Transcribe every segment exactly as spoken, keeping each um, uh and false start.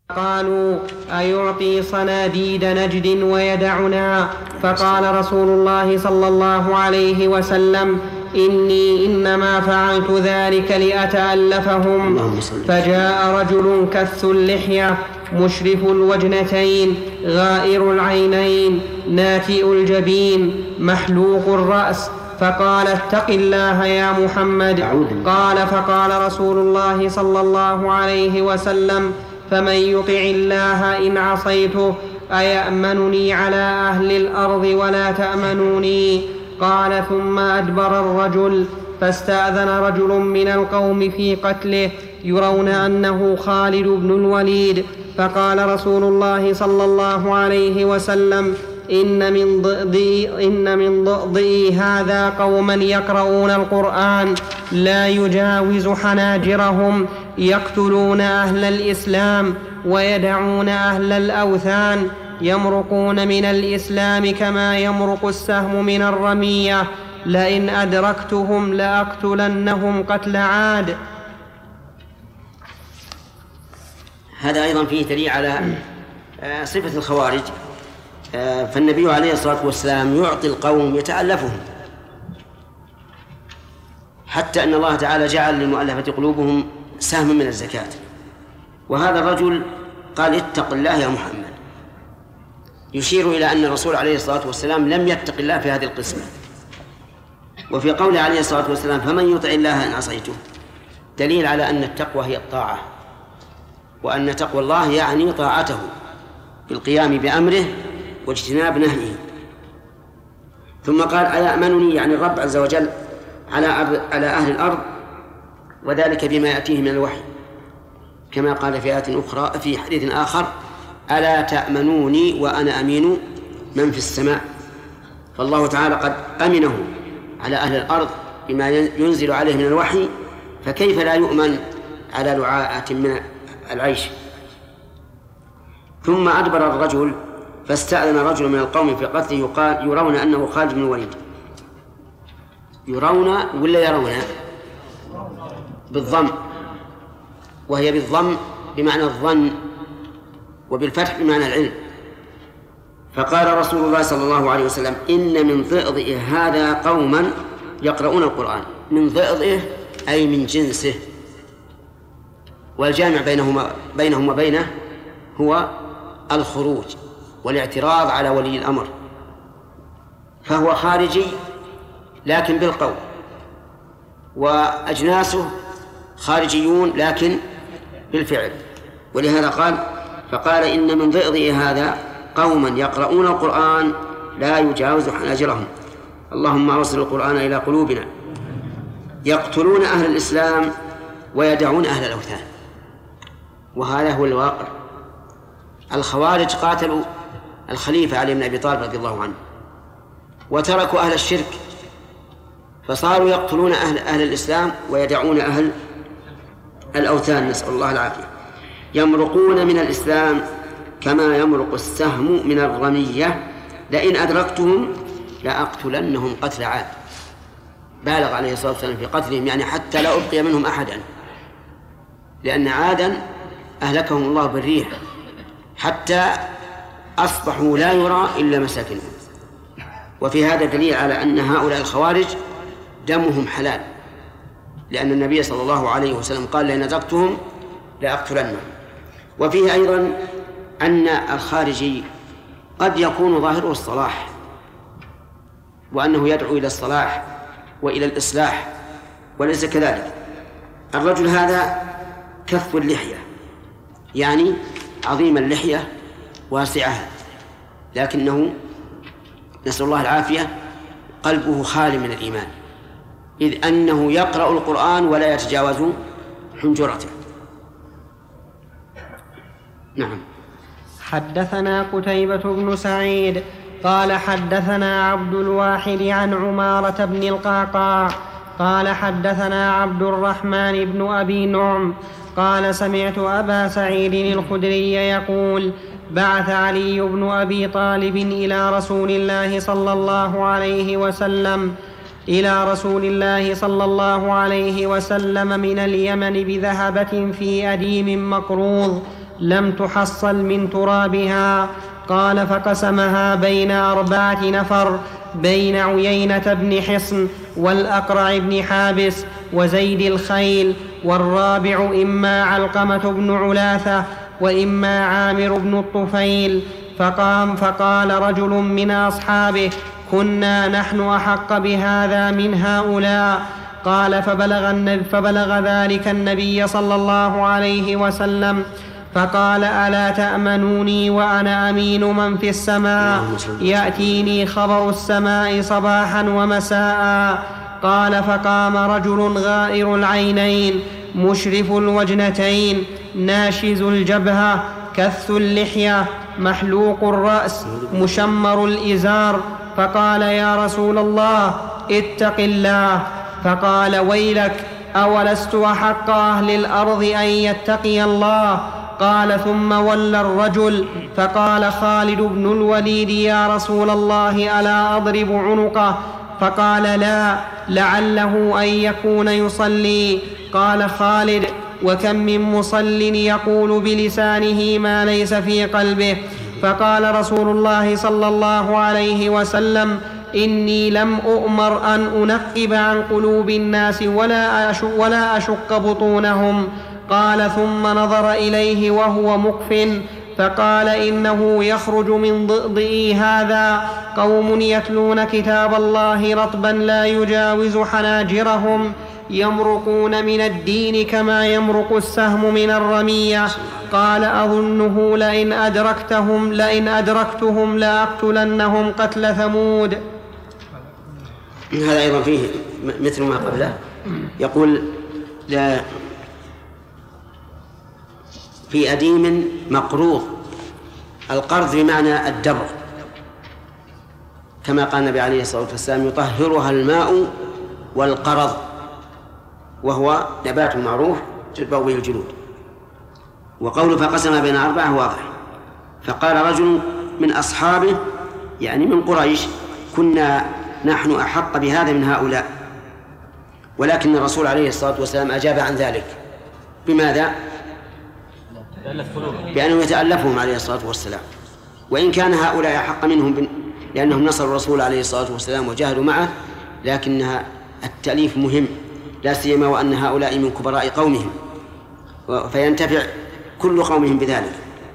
قالوا أيعطي صناديد نجد ويدعنا؟ فقال رسول الله صلى الله عليه وسلم: إني إنما فعلت ذلك لأتألفهم. فجاء رجل كث اللحية مشرف الوجنتين غائر العينين ناتئ الجبين محلوق الرأس، فقال: اتق الله يا محمد. قال: فقال رسول الله صلى الله عليه وسلم: فمن يطع الله إن عصيته أيأمنني على أهل الأرض ولا تأمنوني؟ قال: ثم أدبر الرجل فاستأذن رجل من القوم في قتله يرون أنه خالد بن الوليد، فقال رسول الله صلى الله عليه وسلم: إن من ضئضئي, إن من ضئضئي هذا قوما يقرؤون القرآن لا يجاوز حناجرهم، يقتلون أهل الإسلام ويدعون أهل الأوثان، يمرقون من الإسلام كما يمرق السهم من الرمية، لئن أدركتهم لأقتلنهم قتل عاد. هذا أيضا فيه دليل على صفة الخوارج. فالنبي عليه الصلاة والسلام يعطي القوم يتألفهم، حتى أن الله تعالى جعل للمؤلفة قلوبهم سهم من الزكاة. وهذا الرجل قال: اتق الله يا محمد، يشير إلى أن الرسول عليه الصلاة والسلام لم يتق الله في هذه القسمة. وفي قوله عليه الصلاة والسلام: فمن يطع الله إن عصيته، دليل على أن التقوى هي الطاعة، وأن تقوى الله يعني طاعته بالقيام بأمره واجتناب نهيه. ثم قال: أيأمنني، يعني الرب عز وجل، على على أهل الأرض، وذلك بما يأتيه من الوحي، كما قال في آية أخرى في حديث آخر: ألا تأمنوني وأنا أمين من في السماء. فالله تعالى قد أمنه على أهل الأرض بما ينزل عليه من الوحي، فكيف لا يؤمن على لعاءة من العيش؟ ثم أدبر الرجل فاستأذن رجل من القوم في قتله يقال يرون أنه خالد بن الوليد. يرون ولا يرون؟ بالضم، وهي بالضم بمعنى الظن، وبالفتح بمعنى العلم. فقال رسول الله صلى الله عليه وسلم: إن من ضئضئه هذا قوما يقرؤون القرآن. من ضئضئه أي من جنسه، والجامع بينهما بينهم وبينه هو الخروج والاعتراض على ولي الأمر، فهو خارجي لكن بالقول، وأجناسه خارجيون لكن بالفعل. ولهذا قال: فقال: إن من ضئضئ هذا قوما يقرؤون القرآن لا يجاوز حناجرهم. اللهم أوصل القرآن إلى قلوبنا. يقتلون أهل الإسلام ويدعون أهل الأوثان. وهذا هو الواقع. الخوارج قاتلوا الخليفة علي بن أبي طالب رضي الله عنه، وتركوا أهل الشرك، فصاروا يقتلون أهل, أهل الإسلام ويدعون أهل الأوثان، نسأل الله العافية. يمرقون من الإسلام كما يمرق السهم من الرمية، لئن أدركتهم لأقتلنهم قتل عاد. بالغ عليه الصلاة والسلام في قتلهم، يعني حتى لا أبقي منهم أحدا، لأن عادا أهلكهم الله بالريح حتى أصبحوا لا يرى إلا مساكنهم. وفي هذا دليل على أن هؤلاء الخوارج دمهم حلال، لأن النبي صلى الله عليه وسلم قال: لئن أدركتهم لأقتلنهم. وفيه أيضا أن الخارجي قد يكون ظاهره الصلاح، وأنه يدعو إلى الصلاح وإلى الإصلاح، وليس كذلك. الرجل هذا كث اللحية، يعني عظيم اللحية واسعها، لكنه نسأل الله العافية قلبه خال من الإيمان، إذ أنه يقرأ القرآن ولا يتجاوز حنجرته. نعم. حدثنا قتيبة بن سعيد قال حدثنا عبد الواحد عن عمارة بن القعقاع قال حدثنا عبد الرحمن بن أبي نعم قال سمعت أبا سعيد الخدري يقول: بعث علي بن أبي طالب إلى رسول الله صلى الله عليه وسلم إلى رسول الله صلى الله عليه وسلم من اليمن بذهبة في أديم مقروض، لم تحصل من ترابها. قال فقسمها بين أربعة نفر، بين عيينة بن حصن والأقرع بن حابس وزيد الخيل، والرابع إما علقمة بن علاثة وإما عامر بن الطفيل. فقام فقال رجل من أصحابه: كنا نحن أحق بهذا من هؤلاء. قال فبلغ, النبي فبلغ ذلك النبي صلى الله عليه وسلم فقال: ألا تأمنوني وأنا أمين من في السماء؟ يأتيني خبر السماء صباحا ومساء. قال فقام رجل غائر العينين مشرف الوجنتين ناشز الجبهة كث اللحية محلوق الرأس مشمر الإزار، فقال: يا رسول الله اتق الله. فقال: ويلك، أولست أحق أهل الأرض أن يتقي الله؟ قال ثم ولى الرجل فقال خالد بن الوليد: يا رسول الله ألا أضرب عنقه؟ فقال: لا، لعله أن يكون يصلي. قال خالد: وكم من مصل يقول بلسانه ما ليس في قلبه. فقال رسول الله صلى الله عليه وسلم: إني لم أؤمر أن أنقب عن قلوب الناس ولا أشق, ولا أشق بطونهم. قال ثم نظر إليه وهو مكف فقال: إنه يخرج من ضئضئي هذا قوم يتلون كتاب الله رطبا لا يجاوز حناجرهم يمرقون من الدين كما يمرق السهم من الرمية. قال: أظنه لئن أدركتهم لئن أدركتهم لأقتلنهم قتل ثمود. هذا أيضا فيه مثل ما قبله. يقول: لا في أديم مقروض. القرض بمعنى الدبر، كما قال النبي عليه الصلاة والسلام: يطهرها الماء والقرض، وهو نبات معروف تتبع به الجلود. وقوله فقسم بين أربعة واضح. فقال رجل من أصحابه يعني من قريش: كنا نحن أحق بهذا من هؤلاء. ولكن الرسول عليه الصلاة والسلام أجاب عن ذلك. بماذا؟ بأنه يتألفهم عليه الصلاة والسلام، وإن كان هؤلاء أحق منهم لأنهم نصروا الرسول عليه الصلاة والسلام وجاهدوا معه، لكنها التأليف مهم، لا سيما وأن هؤلاء من كبراء قومهم، فينتفع كل قومهم بذلك.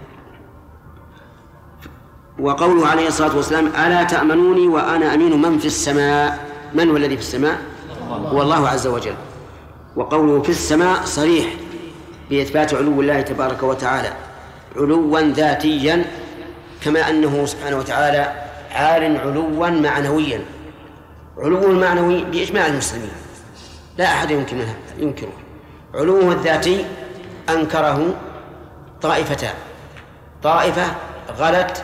وقوله عليه الصلاة والسلام: ألا تأمنوني وأنا أمين من في السماء. من هو الذي في السماء؟ هو الله عز وجل. وقوله في السماء صريح بإثبات علو الله تبارك وتعالى علوا ذاتيا، كما أنه سبحانه وتعالى عال علوا معنويا. علوه المعنوي بإجماع المسلمين لا أحد يمكن ينكره. علوه الذاتي أنكره طائفتان: طائفة غلت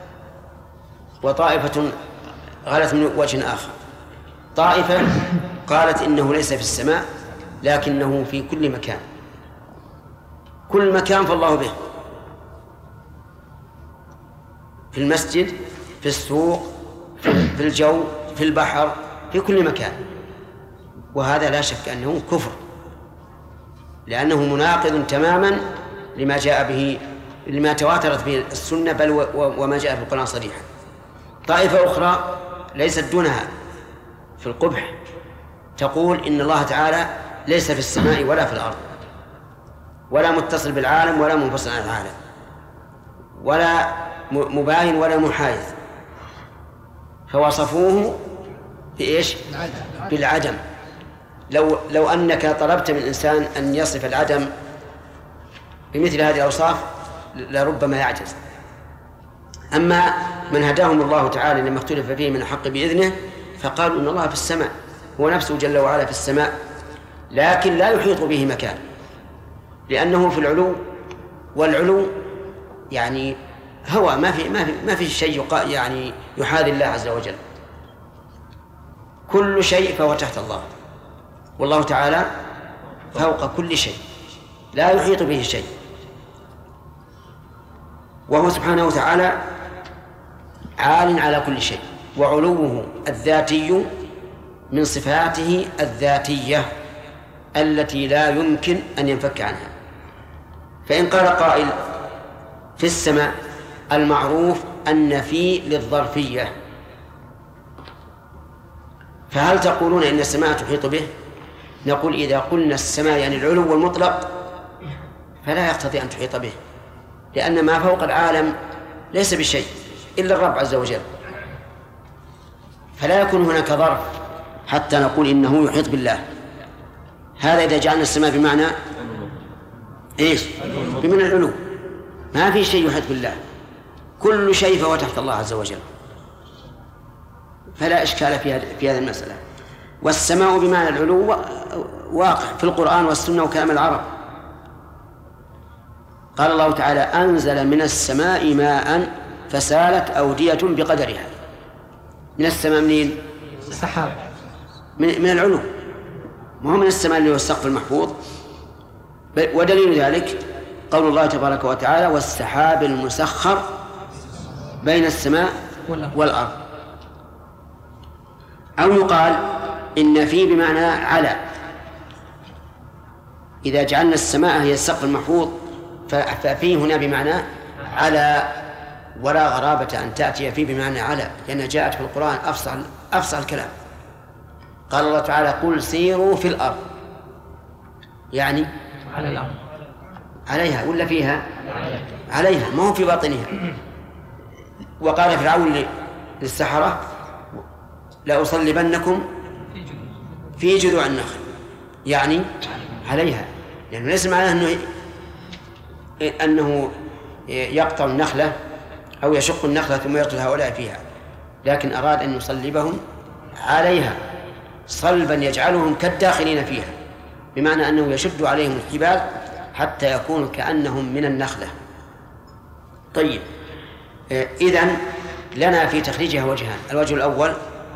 وطائفة غلت من وجه آخر. طائفة قالت إنه ليس في السماء لكنه في كل مكان، كل مكان فالله به، في المسجد، في السوق، في الجو، في البحر، في كل مكان. وهذا لا شك أنه كفر، لأنه مناقض تماما لما جاء به لما تواترت به السنة بل وما جاء في القرآن صريحا. طائفة أخرى ليست دونها في القبح تقول إن الله تعالى ليس في السماء ولا في الأرض، ولا متصل بالعالم ولا منفصل عن العالم، ولا مباين ولا محايد، فوصفوه بإيش؟ بالعدم. لو لو أنك طلبت من الإنسان أن يصف العدم بمثل هذه الأوصاف لربما يعجز. أما من هداهم الله تعالى لما اختلف فيه من الحق بإذنه فقالوا إن الله في السماء، هو نفسه جل وعلا في السماء، لكن لا يحيط به مكان، لأنه في العلو، والعلو يعني هو ما في ما في ما في شيء يعني يحاذي الله عز وجل. كل شيء فهو تحت الله، والله تعالى فوق كل شيء لا يحيط به شيء. وهو سبحانه وتعالى عال على كل شيء، وعلوه الذاتي من صفاته الذاتية التي لا يمكن أن ينفك عنها. فإن قال قائل في السماء المعروف أن في للظرفية، فهل تقولون إن السماء تحيط به؟ نقول إذا قلنا السماء يعني العلو المطلق فلا يقتضي أن تحيط به، لأن ما فوق العالم ليس بشيء إلا الرب عز وجل، فلا يكون هناك ظرف حتى نقول إنه يحيط بالله. هذا إذا جعلنا السماء بمعنى إيش؟ بمعنى العلو، ما في شيء يحيط بالله، كل شيء فهو تحت الله عز وجل، فلا إشكال في في هذه المسألة. والسماء بمعنى العلو واقع في القرآن والسنة وكلام العرب. قال الله تعالى: أنزل من السماء ماء فسالت أودية بقدرها. من السماء منين؟ السحاب، من, من العلو، ما هو من السماء اللي هو السقف المحفوظ. ودليل ذلك قول الله تبارك وتعالى: والسحاب المسخر بين السماء والأرض. أو يقال إن في بمعنى على، إذا جعلنا السماء هي السقف المحفوظ ففي هنا بمعنى على، ولا غرابة أن تأتي فيه بمعنى على، لأنها جاءت في القرآن أفصح أفصح الكلام. قال الله تعالى: قل سيروا في الأرض، يعني على الأرض، عليها ولا فيها؟ عليها، ما هو في باطنها. وقال فرعون للسحرة: لأصلبنكم في جذوع النخل، يعني عليها، لأنه يعني ليس معناه أنه أنه يقطع النخلة أو يشق النخلة ثم يقتل هؤلاء فيها، لكن أراد أن يصلبهم عليها صلبا يجعلهم كالداخلين فيها، بمعنى أنه يشد عليهم الحبال حتى يكونوا كأنهم من النخلة. طيب، إذن لنا في تخريجها وجهان: الوجه الأول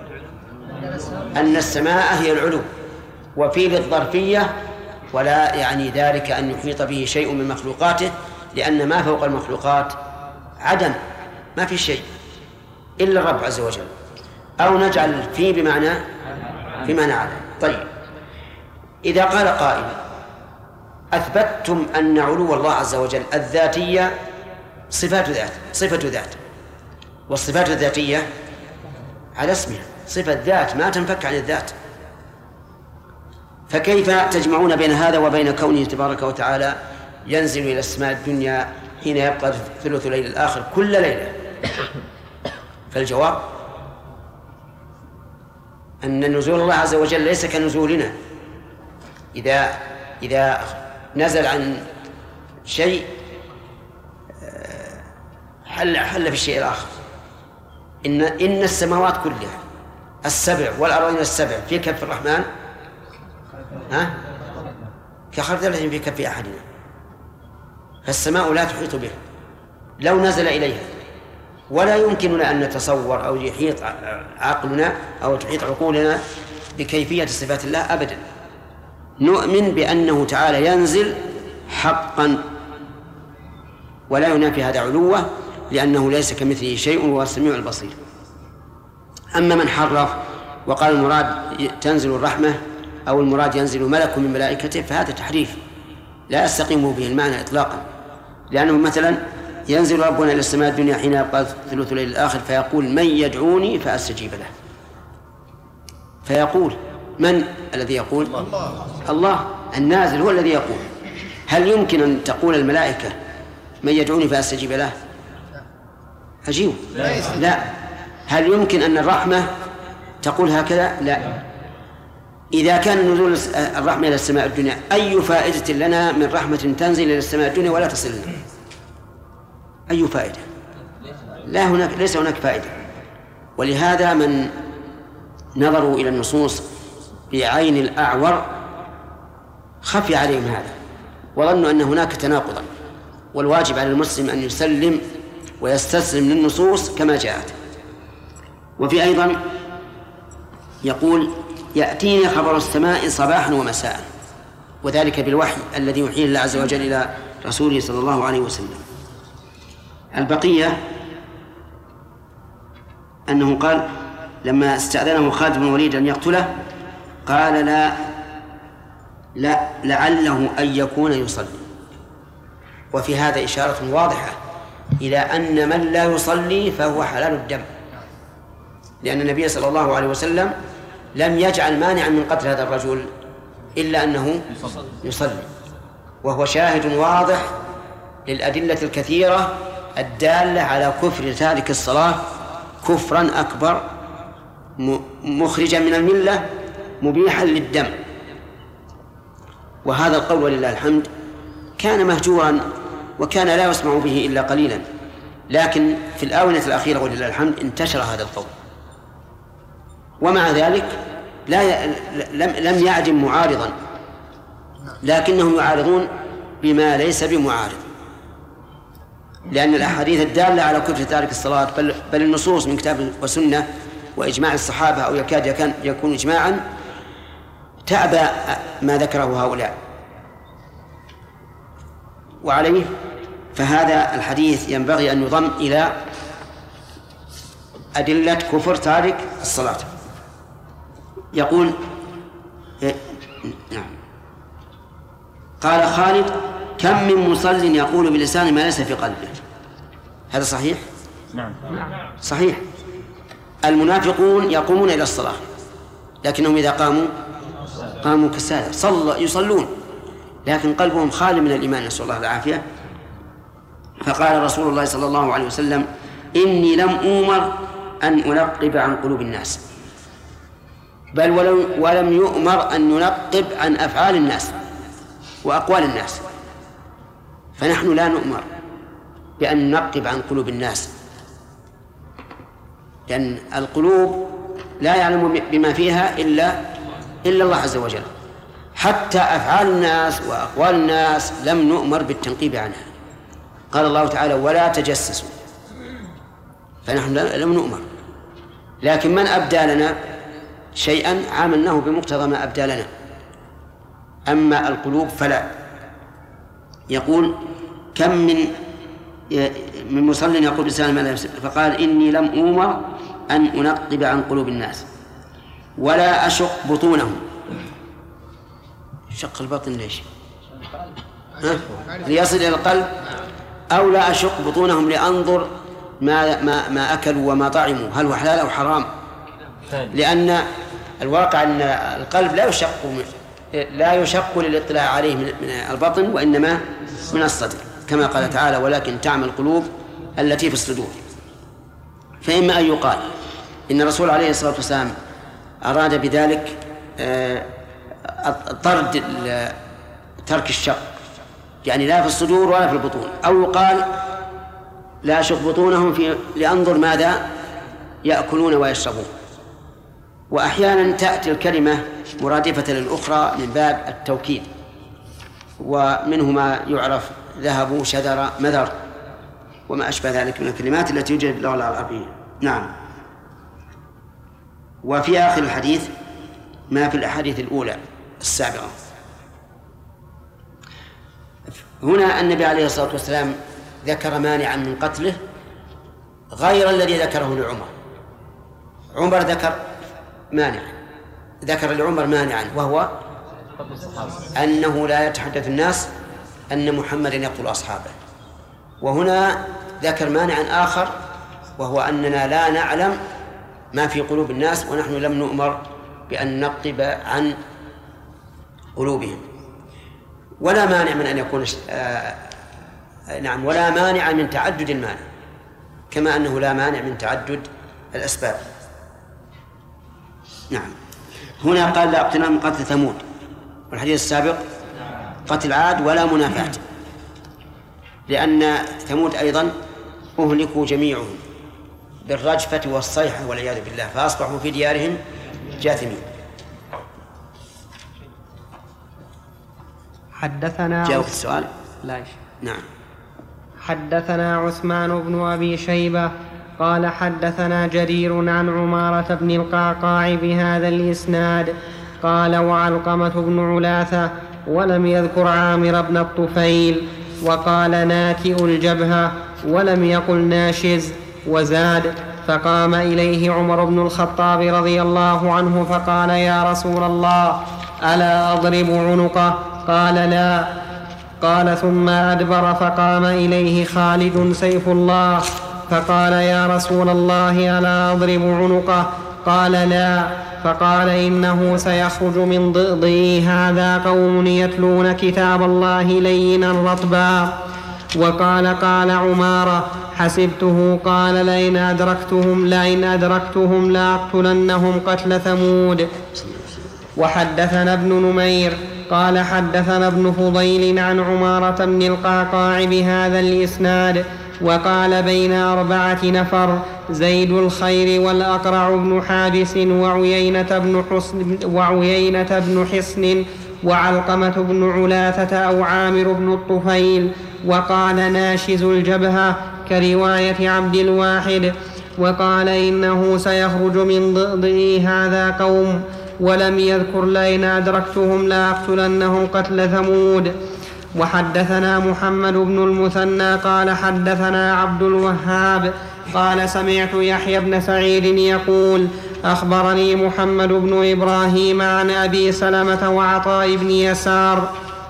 أن السماء هي العلو، وفي للظرفية، ولا يعني ذلك أن يحيط به شيء من مخلوقاته، لأن ما فوق المخلوقات عدم، ما في شيء إلا الرب عز وجل. أو نجعل في بمعنى في معنى على. طيب، إذا قال قائل: أثبتتم أن علو الله عز وجل الذاتية صفات ذات صفة ذات، والصفات الذاتية على اسمها، صفة ذات ما تنفك عن الذات، فكيف تجمعون بين هذا وبين كونه تبارك وتعالى ينزل إلى السماء الدنيا حين يبقى ثلث الليل الآخر كل ليلة؟ فالجواب أن نزول الله عز وجل ليس كنزولنا. إذا إذا نزل عن شيء حل حل في الشيء الآخر. إن إن السماوات كلها السبع والأراضين السبع في كف الرحمن ها كخردلة في كف أحدنا، فالسماء لا تحيط به لو نزل إليها، ولا يمكننا أن نتصور أو يحيط عقلنا أو تحيط عقولنا بكيفية صفات الله أبدا. نؤمن بأنه تعالى ينزل حقا، ولا ينافي هذا علوه، لأنه ليس كمثله شيء وهو السميع البصير. أما من حرف وقال المراد تنزل الرحمة أو المراد ينزل ملك من ملائكته فهذا تحريف لا يستقيم به المعنى إطلاقا، لأنه مثلا ينزل ربنا إلى السماء الدنيا حين يبقى ثلث الليل الآخر فيقول: من يدعوني فأستجيب له. فيقول: من الذي يقول؟ الله. الله النازل هو الذي يقول. هل يمكن أن تقول الملائكة: من يدعوني فأستجيب له؟ أجيب. لا. هل يمكن أن الرحمة تقول هكذا؟ لا. إذا كان نزول الرحمة إلى السماء الدنيا أي فائدة لنا من رحمة تنزل إلى السماء الدنيا ولا تصل لنا؟ أي فائدة؟ لا، هناك ليس هناك فائدة. ولهذا من نظروا إلى النصوص بعين الأعور خفي عليهم هذا، وظنوا أن هناك تناقضا، والواجب على المسلم أن يسلم ويستسلم للنصوص كما جاءت. وفي أيضا يقول: يأتيني خبر السماء صباحا ومساء، وذلك بالوحي الذي يوحيه الله عز وجل إلى رسوله صلى الله عليه وسلم. البقية أنه قال لما استأذنه خالد بن الوليد أن يقتله قال: لا لا لعله أن يكون يصلي. وفي هذا إشارة واضحة إلى أن من لا يصلي فهو حلال الدم، لأن النبي صلى الله عليه وسلم لم يجعل مانعا من قتل هذا الرجل إلا أنه يصلي، وهو شاهد واضح للأدلة الكثيرة الدالة على كفر تارك الصلاة كفرا أكبر مخرجا من الملة مبيحا للدم. وهذا القول ولله الحمد كان مهجورا وكان لا يسمع به إلا قليلا، لكن في الآونة الأخيرة ولله الحمد انتشر هذا القول، ومع ذلك لا ي... لم... لم يعدم معارضا، لكنهم يعارضون بما ليس بمعارض، لأن الأحاديث الدالة على كفر تارك الصلاة بل, بل النصوص من كتاب وسنة وإجماع الصحابة أو يكاد يكون, يكون إجماعا تأبى ما ذكره هؤلاء. وعليه فهذا الحديث ينبغي أن يضم إلى أدلة كفر تارك الصلاة. يقول نعم. قال خالد: كم من مصل يقول بلسان ما ليس في قلبه. هذا صحيح؟ نعم صحيح. المنافقون يقومون إلى الصلاة لكنهم إذا قاموا قاموا كسالى، صلى يصلون لكن قلبهم خالي من الإيمان، نسأل الله العافية. فقال رسول الله صلى الله عليه وسلم: إني لم أؤمر أن أنقب عن قلوب الناس، بل ولم, ولم يؤمر أن ننقب عن أفعال الناس وأقوال الناس، فنحن لا نؤمر بأن ننقب عن قلوب الناس، لأن القلوب لا يعلم بما فيها إلا إلا الله عز وجل. حتى أفعال الناس وأقوال الناس لم نؤمر بالتنقيب عنها. قال الله تعالى: ولا تجسسوا، فنحن لم نؤمر، لكن من أبدى لنا شيئا عاملناه بمقتضى ما أبدى لنا، أما القلوب فلا. يقول: كم من من مصل يقول بلسان ما لا يفسد، فقال: إني لم أؤمر أن أنقب عن قلوب الناس ولا أشق بطونهم. شق البطن ليش؟ ها؟ ليصل إلى القلب، أو لا أشق بطونهم لأنظر ما ما ما أكلوا وما طعموا هل هو حلال أو حرام، لأن الواقع أن القلب لا يشق لا يشق للاطلاع عليه من البطن وإنما من الصدر، كما قال تعالى: ولكن تعمى القلوب التي في الصدور. فإما أن يقال إن الرسول عليه الصلاة والسلام أراد بذلك طرد ترك الشق، يعني لا في الصدور ولا في البطون، أو يقال لا أشق بطونهم في لأنظر ماذا يأكلون ويشربون. وأحيانا تأتي الكلمة مرادفة للأخرى من باب التوكيد، ومنه ما يعرف ذهب، شذر، مذر، وما أشبه ذلك من الكلمات التي يوجد في اللغة العربية. نعم. وفي آخر الحديث ما في الأحاديث الأولى السابقة. هنا النبي عليه الصلاة والسلام ذكر مانعا من قتله غير الذي ذكره لعمر. عمر ذكر مانع ذكر لعمر مانعا، وهو أنه لا يتحدث الناس أن محمدا يقتل أصحابه. وهنا ذكر مانعا آخر، وهو أننا لا نعلم ما في قلوب الناس، ونحن لم نؤمر بأن نقب عن قلوبهم. ولا مانع من أن يكون آه نعم ولا مانع من تعدد المانع، كما أنه لا مانع من تعدد الأسباب. نعم. هنا قال: لا اقتناء من قتل ثمود، والحديث السابق قتل عاد ولا منافاة، لأن ثمود أيضا أهلكوا جميعهم بالرجفة والصيحة والعياذ بالله، فأصبحوا في ديارهم جاثمين. حدثنا جاوب السؤال. لا نعم. حدثنا عثمان بن أبي شيبة قال حدثنا جرير عن عمارة بن القعقاع بهذا الإسناد قال: وعلقمة بن علاثة، ولم يذكر عامر بن الطفيل، وقال: ناتئ الجبهة، ولم يقل ناشز. وزاد: فقام إليه عمر بن الخطاب رضي الله عنه فقال: يا رسول الله، ألا أضرب عنقه؟ قال: لا. قال ثم أدبر فقام إليه خالد سيف الله فقال يا رسول الله ألا أضرب عنقه؟ قال لا. فقال إنه سيخرج من ضئضئي هذا قوم يتلون كتاب الله لينا رطبا. وقال قال عمارة حسبته قال لئن أدركتهم لئن أدركتهم لأقتلنهم قتل ثمود. وحدثنا ابن نمير قال حدثنا ابن فضيل عن عمارة بن القعقاع بهذا الإسناد وقال بين أربعة نفر زيد الخير والأقرع بن حابس وعيينة بن حصن, وعيينة بن حصن وعلقمة بن علاثة أو عامر بن الطفيل. وقال ناشز الجبهة كرواية عبد الواحد. وقال إنه سيخرج من ضئضئي هذا قوم ولم يذكر لئن أدركتهم لأقتلنهم قتل ثمود. وحدثنا محمد بن المثنى قال حدثنا عبد الوهاب قال سمعت يحيى بن سعيد يقول أخبرني محمد بن إبراهيم عن أبي سلمة وعطاء بن يسار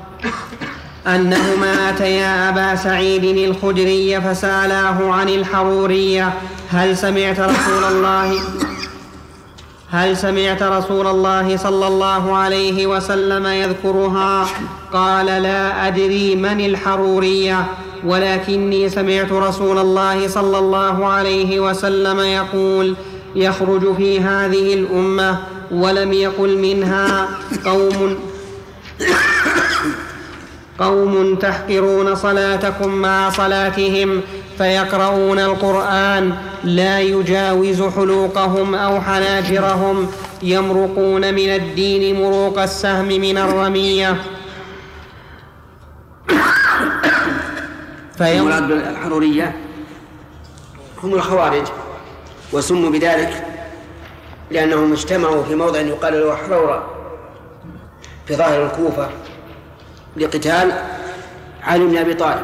أنهما أتيا أبا سعيد الخدري فسألاه عن الحرورية هل سمعت رسول الله هل سمعت رسول الله صلى الله عليه وسلم يذكرها؟ قال لا أدري من الحرورية ولكني سمعت رسول الله صلى الله عليه وسلم يقول يخرج في هذه الأمة ولم يقل منها قوم قوم تحقرون صلاتكم مع صلاتهم فيقرؤون القرآن لا يجاوز حلوقهم أو حناجرهم يمرقون من الدين مروق السهم من الرمية. المراد بالحرورية هم الخوارج وسموا بذلك لأنهم اجتمعوا في موضع يقال له حرورة في ظاهر الكوفة لقتال علي بن أبي طالب.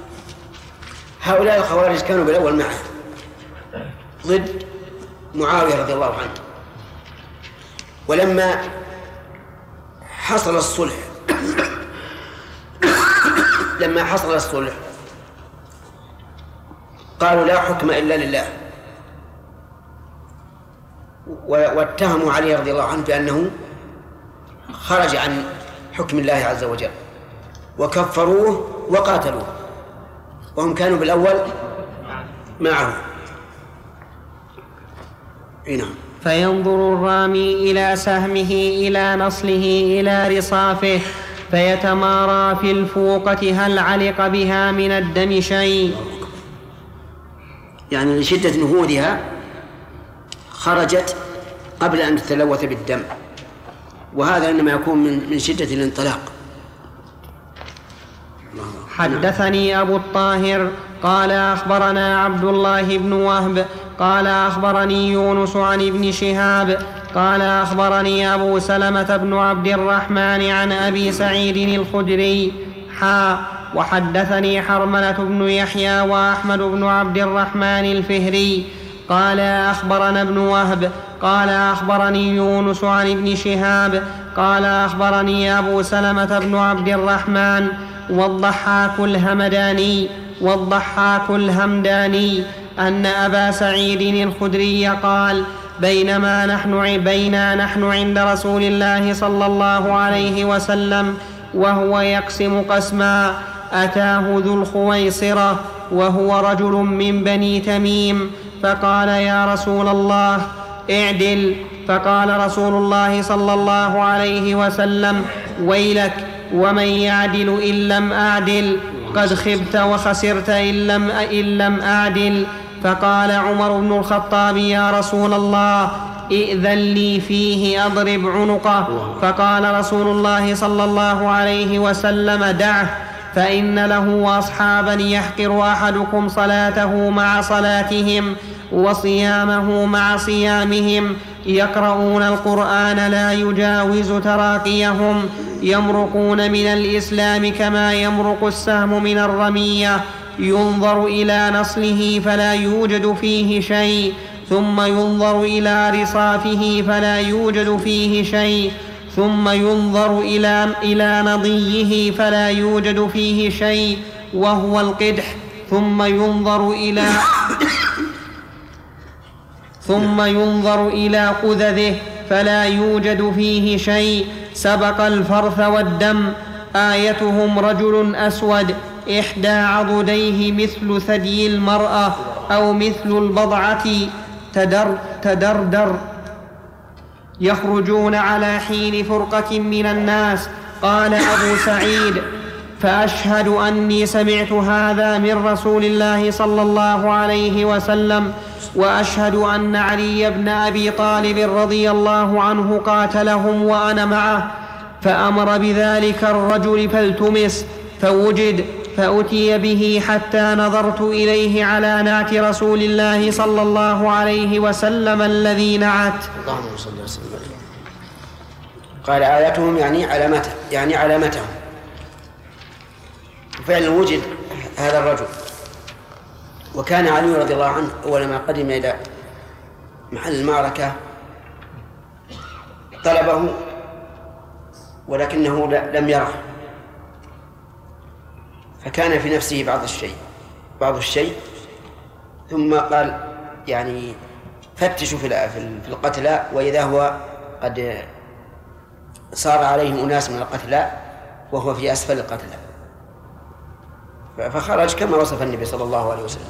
هؤلاء الخوارج كانوا بالأول معه ضد معاوية رضي الله عنه. ولما حصل الصلح لما حصل الصلح قالوا لا حكم إلا لله واتهموا علي رضي الله عنه بأنه خرج عن حكم الله عز وجل وكفروه وقاتلوه وهم كانوا بالأول معه. نعم. فينظر الرامي إلى سهمه إلى نصله إلى رصافه فيتمارى في الفوقة هل علق بها من الدم شيء، يعني لشدة نهودها خرجت قبل أن تتلوث بالدم، وهذا إنما يكون من من شدة الانطلاق. حدثني أبو الطاهر قال أخبرنا عبد الله بن وهب قال أخبرني يونس عن ابن شهاب قال أخبرني أبو سلمة بن عبد الرحمن عن أبي سعيد الخدري حا وحدثني حرملة بن يحيى وأحمد بن عبد الرحمن الفهري قال أخبرنا ابن وهب قال أخبرني يونس عن ابن شهاب قال أخبرني أبو سلمة بن عبد الرحمن والضحاك الهمداني والضحاك الهمداني أن أبا سعيد الخدري قال بينما نحن بينا نحن عند رسول الله صلى الله عليه وسلم وهو يقسم قسما أتاه ذو الخويصرة وهو رجل من بني تميم فقال يا رسول الله اعدل، فقال رسول الله صلى الله عليه وسلم ويلك ومن يعدل إن لم أعدل، قد خبت وخسرت إن لم, إن لم أعدل. فقال عمر بن الخطاب يا رسول الله ائذن لي فيه أضرب عنقه، فقال رسول الله صلى الله عليه وسلم دعه فإن له أصحابا يحقر أحدكم صلاته مع صلاتهم وصيامه مع صيامهم يقرؤون القرآن لا يجاوز تراقيهم يمرقون من الإسلام كما يمرق السهم من الرمية، ينظر إلى نصله فلا يوجد فيه شيء ثم ينظر إلى رصافه فلا يوجد فيه شيء ثم ينظر إلى, إلى نضيه فلا يوجد فيه شيء وهو القدح، ثم ينظر إلى ثم ينظر إلى قذذه فلا يوجد فيه شيء سبق الفرث والدم. آيتهم رجل أسود إحدى عضديه مثل ثدي المرأة أو مثل البضعة تدر تدردر، يخرجون على حين فرقة من الناس. قال أبو سعيد: فأشهد أني سمعت هذا من رسول الله صلى الله عليه وسلم، وأشهد أن علي بن أبي طالب رضي الله عنه قاتلهم وأنا معه، فأمر بذلك الرجل فالتمس فوجد، فأتي به حتى نظرت إليه على نعت رسول الله صلى الله عليه وسلم الذي نعت. اللهم صل وسلم. قال آياتهم يعني علامته يعني علامتهم. فعلا وجد هذا الرجل، وكان علي رضي الله عنه أول ما قدم إلى محل المعركة طلبه ولكنه لم يره، فكان في نفسه بعض الشيء بعض الشيء ثم قال يعني فتشوا في القتلى، وإذا هو قد صار عليه أناس من القتلى وهو في أسفل القتلى، فخرج كما وصف النبي صلى الله عليه وسلم.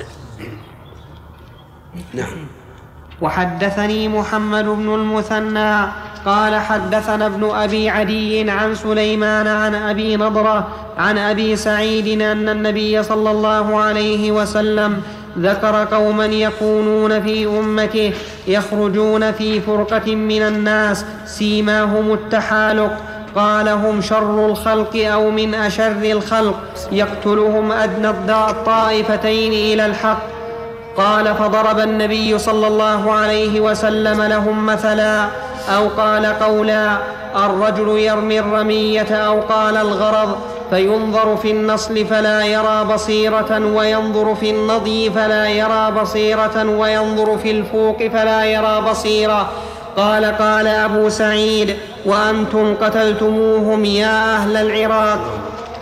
نعم. وحدثني محمد بن المثنى قال حدثنا ابن أبي عدي عن سليمان عن أبي نضرة عن أبي سعيد أن النبي صلى الله عليه وسلم ذكر قوما يكونون في أمته يخرجون في فرقة من الناس سيماهم التحالق، قال: هم شر الخلق أو من أشر الخلق، يقتلهم أدنى الطائفتين إلى الحق. قال: فضرب النبي صلى الله عليه وسلم لهم مثلا، أو قال قولا: الرجل يرمي الرمية، أو قال الغرض، فينظر في النصل فلا يرى بصيرة، وينظر في النضي فلا يرى بصيرة، وينظر في الفوق فلا يرى بصيرة. قال قال أبو سعيد: وأنتم قتلتموهم يا أهل العراق.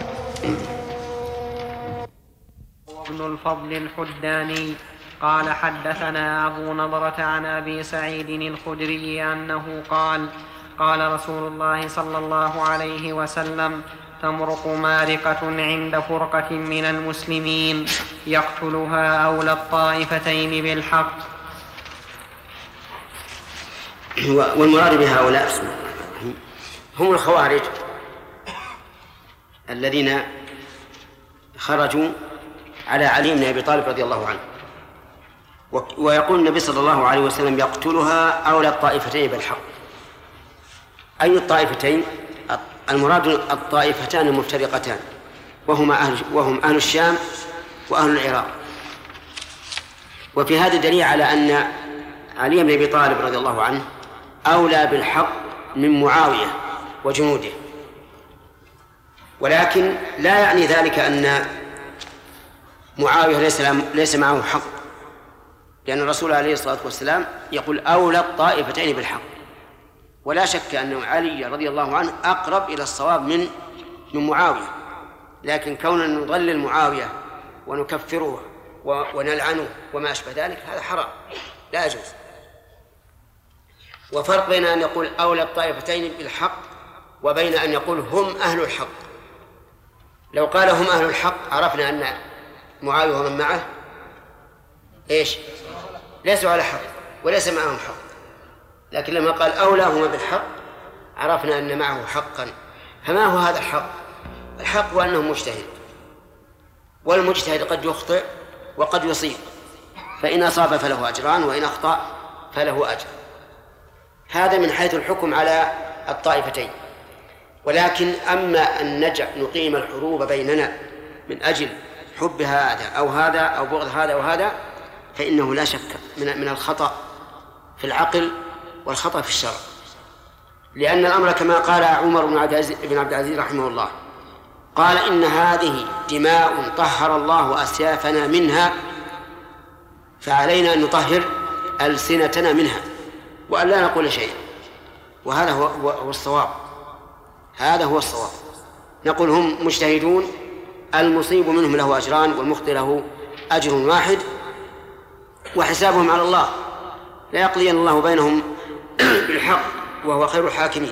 ابن الفضل الحداني قال حدثنا أبو نضرة عن أبي سعيد الخدري أنه قال: قال رسول الله صلى الله عليه وسلم: تمرق مارقة عند فرقة من المسلمين يقتلها أولى الطائفتين بالحق. والمراد بهؤلاء هم الخوارج الذين خرجوا على علي بن أبي طالب رضي الله عنه، ويقول النبي صلى الله عليه وسلم: يقتلها أولى الطائفتين بالحق. أي الطائفتين؟ المراد الطائفتان المفترقتان، وهما أهل وهم أهل الشام وأهل العراق. وفي هذا دليل على أن علي بن أبي طالب رضي الله عنه أولى بالحق من معاوية وجنوده، ولكن لا يعني ذلك أن معاوية ليس ليس معه حق، لأن الرسول عليه الصلاة والسلام يقول: أولى الطائفتين بالحق. ولا شك أن علي رضي الله عنه أقرب إلى الصواب من من معاوية، لكن كوننا نضلل معاوية ونكفره ونلعنه وما أشبه ذلك هذا حرام لا يجوز. وفرق بين أن يقول أولى الطائفتين بالحق وبين أن يقول هم أهل الحق. لو قال هم أهل الحق عرفنا أن معاوية ومن معه إيش؟ ليسوا على حق وليس معهم حق، لكن لما قال أولاهما بالحق عرفنا أن معه حقا. فما هو هذا الحق؟ الحق هو أنه مجتهد، والمجتهد قد يخطئ وقد يصيب، فإن أصاب فله أجران وإن أخطأ فله أجر. هذا من حيث الحكم على الطائفتين. ولكن أما أن نجع نقيم الحروب بيننا من أجل حب هذا أو هذا أو بغض هذا أو هذا، فإنه لا شك من من الخطأ في العقل والخطأ في الشرع، لأن الأمر كما قال عمر بن عبد العزيز رحمه الله، قال: إن هذه دماء طهر الله أسيافنا منها، فعلينا أن نطهر ألسنتنا منها وأن لا نقول شيئا. وهذا هو, هو الصواب، هذا هو الصواب. نقول هم مجتهدون، المصيب منهم له أجران والمخطئ له أجر واحد، وحسابهم على الله، لا يقضين الله بينهم بالحق وهو خير الحاكمين.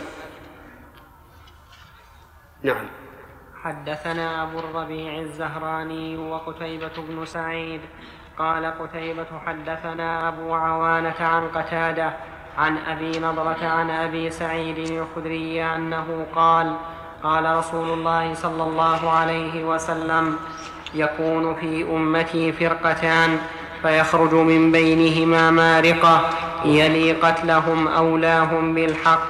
نعم. حدثنا أبو الربيع الزهراني وقتيبة بن سعيد قال قتيبة حدثنا أبو عوانة عن قتادة عن أبي نضرة عن أبي سعيد الخدري أنه قال قال رسول الله صلى الله عليه وسلم يكون في أمتي فرقتان فيخرج من بينهما مارقة يلي قتلهم أولاهم بالحق.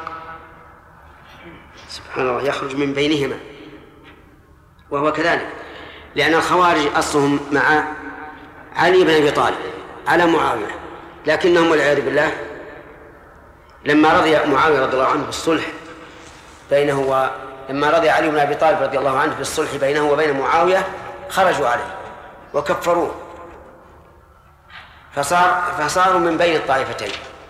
سبحان الله، يخرج من بينهما، وهو كذلك، لأن الخوارج أصلهم مع علي بن أبي طالب على معاوية، لكنهم والعياذ بالله لما رضي معاوية رضي الله عنه بالصلح بينه و... لما رضي علي بن أبي طالب رضي الله عنه بالصلح بينه وبين معاوية خرجوا عليه وكفروه، فصار فصاروا من بين الطائفتين.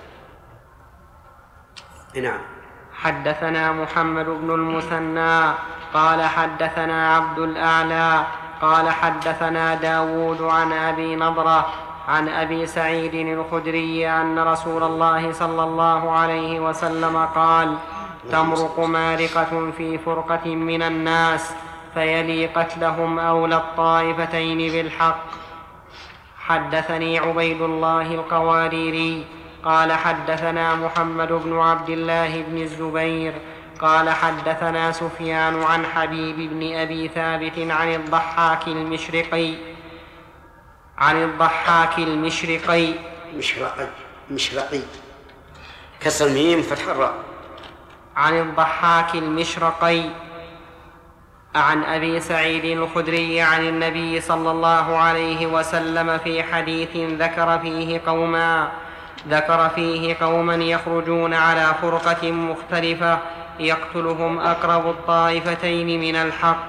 نعم. حدثنا محمد بن المثنى قال حدثنا عبد الأعلى قال حدثنا داود عن أبي نضرة عن أبي سعيد الخدري أن رسول الله صلى الله عليه وسلم قال تمرق مارقة في فرقة من الناس فيلي قتلهم أولى الطائفتين بالحق. حدثني عبيد الله القواريري قال حدثنا محمد بن عبد الله بن الزبير قال حدثنا سفيان عن حبيب بن أبي ثابت عن الضحاك المشرقي عن الضحاك المشرقي مشرقي مشرقي كسر الميم فتح الراء عن الضحاك المشرقي عن أبي سعيد الخدري عن النبي صلى الله عليه وسلم في حديث ذكر فيه قوما ذكر فيه قوما يخرجون على فرقة مختلفة يقتلهم أقرب الطائفتين من الحق.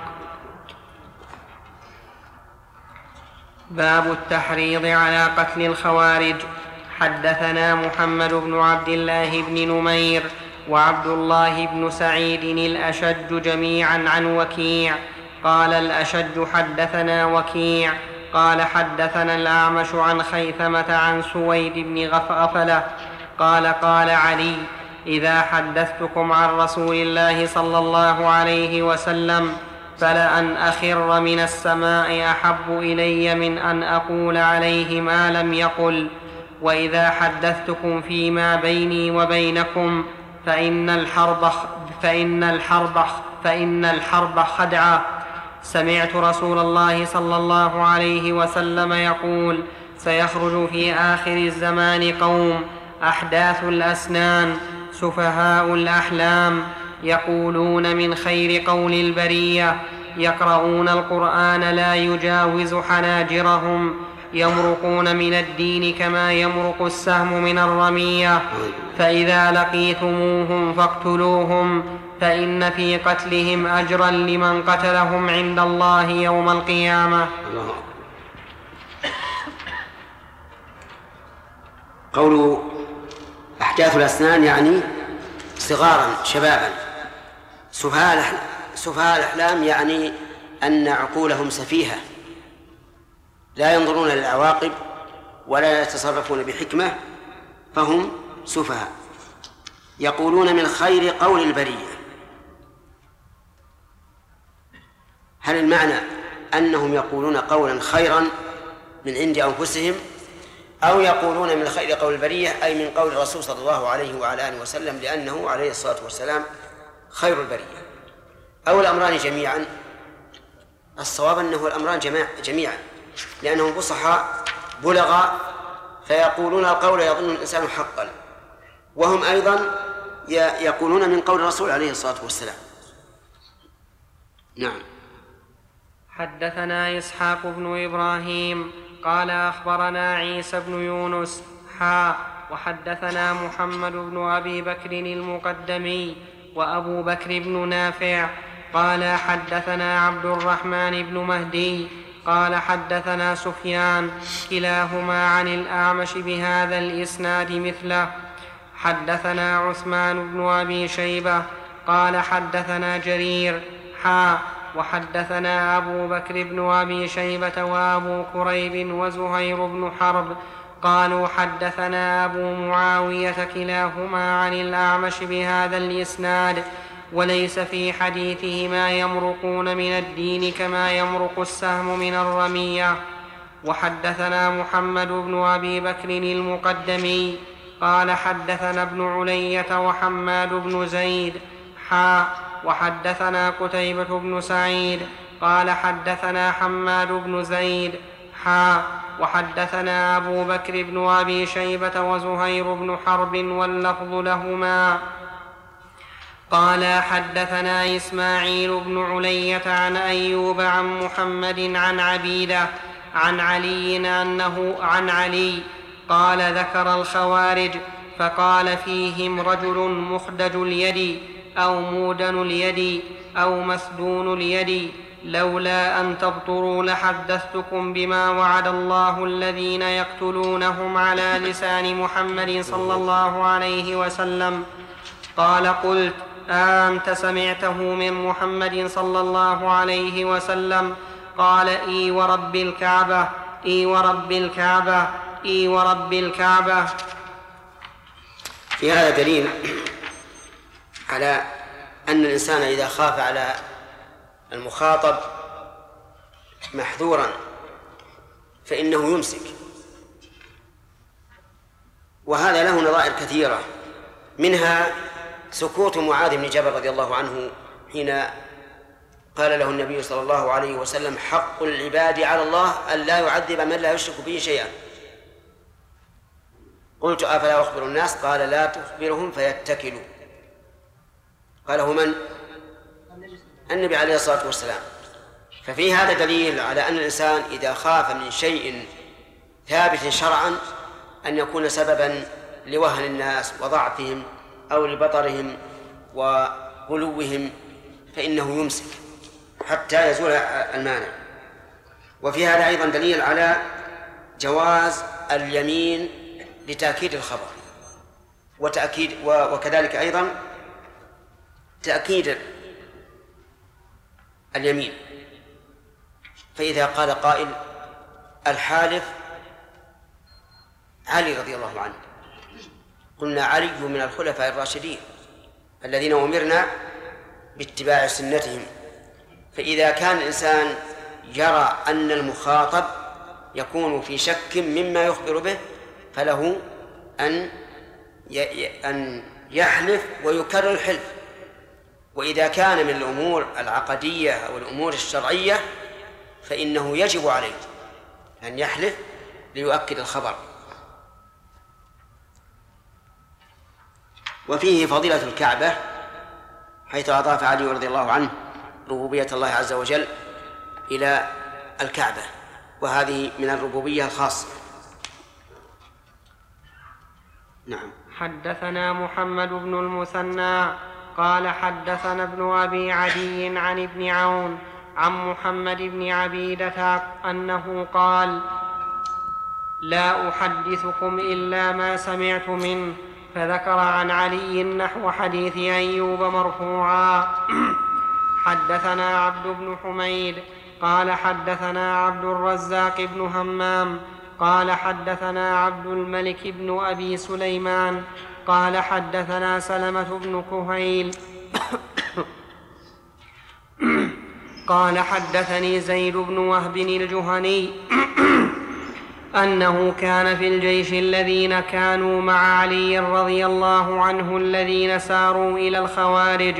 باب التحريض على قتل الخوارج. حدثنا محمد بن عبد الله بن نمير وعبد الله بن سعيد الأشج جميعا عن وكيع قال الأشج حدثنا وكيع قال حدثنا الأعمش عن خيثمة عن سويد بن غفلة قال قال علي إذا حدثتكم عن رسول الله صلى الله عليه وسلم فلأن أخر من السماء أحب إلي من أن أقول عليه ما لم يقل، وإذا حدثتكم فيما بيني وبينكم فإن الحرب فإن الحرب فإن الحرب خدعة. سمعت رسول الله صلى الله عليه وسلم يقول سيخرج في آخر الزمان قوم أحداث الأسنان سفهاء الأحلام يقولون من خير قول البرية يقرؤون القرآن لا يجاوز حناجرهم يمرقون من الدين كما يمرق السهم من الرمية فإذا لقيتموهم فاقتلوهم فإن في قتلهم أجرا لمن قتلهم عند الله يوم القيامة. قول أحداث الأسنان يعني صغارا شبابا، سفهاء الأحلام يعني أن عقولهم سفيهة لا ينظرون للعواقب ولا يتصرفون بحكمة فهم سفهاء. يقولون من خير قول البرية، هل المعنى أنهم يقولون قولا خيرا من عند أنفسهم أو يقولون من خير قول البرية أي من قول الرسول صلى الله عليه وعلى آله وسلم لأنه عليه الصلاة والسلام خير البرية أو الأمران جميعا؟ الصواب أنه الأمران جميعا لأنهم فصحاء بلغاء فيقولون القول يظن الإنسان حقا، وهم أيضا يقولون من قول الرسول عليه الصلاة والسلام. نعم. حدثنا إسحاق بن إبراهيم قال أخبرنا عيسى بن يونس حا وحدثنا محمد بن أبي بكر المقدمي وأبو بكر بن نافع قال حدثنا عبد الرحمن بن مهدي قال حدثنا سفيان كلاهما عن الأعمش بهذا الإسناد مثله. حدثنا عثمان بن أبي شيبة قال حدثنا جرير حا وحدثنا أبو بكر بن أبي شيبة وأبو كريب وزهير بن حرب قالوا حدثنا أبو معاوية كلاهما عن الأعمش بهذا الإسناد وليس في حديثهما يمرقون من الدين كما يمرق السهم من الرمية. وحدثنا محمد بن أبي بكر المقدمي قال حدثنا ابن علية وحماد بن زيد حا وحدثنا قتيبة بن سعيد قال حدثنا حماد بن زيد حا وحدثنا أبو بكر بن أبي شيبة وزهير بن حرب واللفظ لهما قال حدثنا إسماعيل بن علية عن أيوب عن محمد عن عبيدة عن علي أنه عن علي قال ذكر الخوارج فقال فيهم رجل مخدج اليد أو مودن اليد أو مسدون اليد لولا أن تبطروا لحدثتكم بما وعد الله الذين يقتلونهم على لسان محمد صلى الله عليه وسلم. قال قلت أنت سمعته من محمد صلى الله عليه وسلم؟ قال إي ورب الكعبة إي ورب الكعبة إي ورب الكعبة. في هذا دليل على أن الإنسان إذا خاف على المخاطب محذورا فإنه يمسك، وهذا له نظائر كثيرة، منها سكوت معاذ بن جبل رضي الله عنه حين قال له النبي صلى الله عليه وسلم حق العباد على الله أن لا يعذب من لا يشرك به شيئا. قلت أفلا أخبر الناس؟ قال لا تخبرهم فيتكلوا. قاله من؟ النبي عليه الصلاة والسلام. ففي هذا دليل على أن الإنسان إذا خاف من شيء ثابت شرعا أن يكون سببا لوهن الناس وضعفهم أو لبطرهم وغلوهم فإنه يمسك حتى يزول المانع. وفي هذا أيضا دليل على جواز اليمين لتأكيد الخبر وتأكيد وكذلك أيضا تأكيد اليمين. فإذا قال قائل الحالف علي رضي الله عنه، قلنا علي من الخلفاء الراشدين الذين أمرنا باتباع سنتهم، فإذا كان الإنسان يرى أن المخاطب يكون في شك مما يخبر به فله أن أن يحلف ويكرر الحلف. وإذا كان من الأمور العقدية أو الأمور الشرعية فإنه يجب عليه أن يحلف ليؤكد الخبر. وفيه فضيلة الكعبة حيث أضاف علي رضي الله عنه ربوبية الله عز وجل إلى الكعبة، وهذه من الربوبية الخاصة. نعم. حدثنا محمد بن المثنى قال حدثنا ابن أبي عدي عن ابن عون عن محمد بن عبيدة أنه قال لا أحدثكم إلا ما سمعت منه، فذكر عن علي نحو حديث أيوب مرفوعا. حدثنا عبد بن حميد قال حدثنا عبد الرزاق بن همام قال حدثنا عبد الملك بن أبي سليمان قال حدثنا سلمة بن كهيل قال حدثني زيد بن وهب الجهني أنه كان في الجيش الذين كانوا مع علي رضي الله عنه الذين ساروا إلى الخوارج،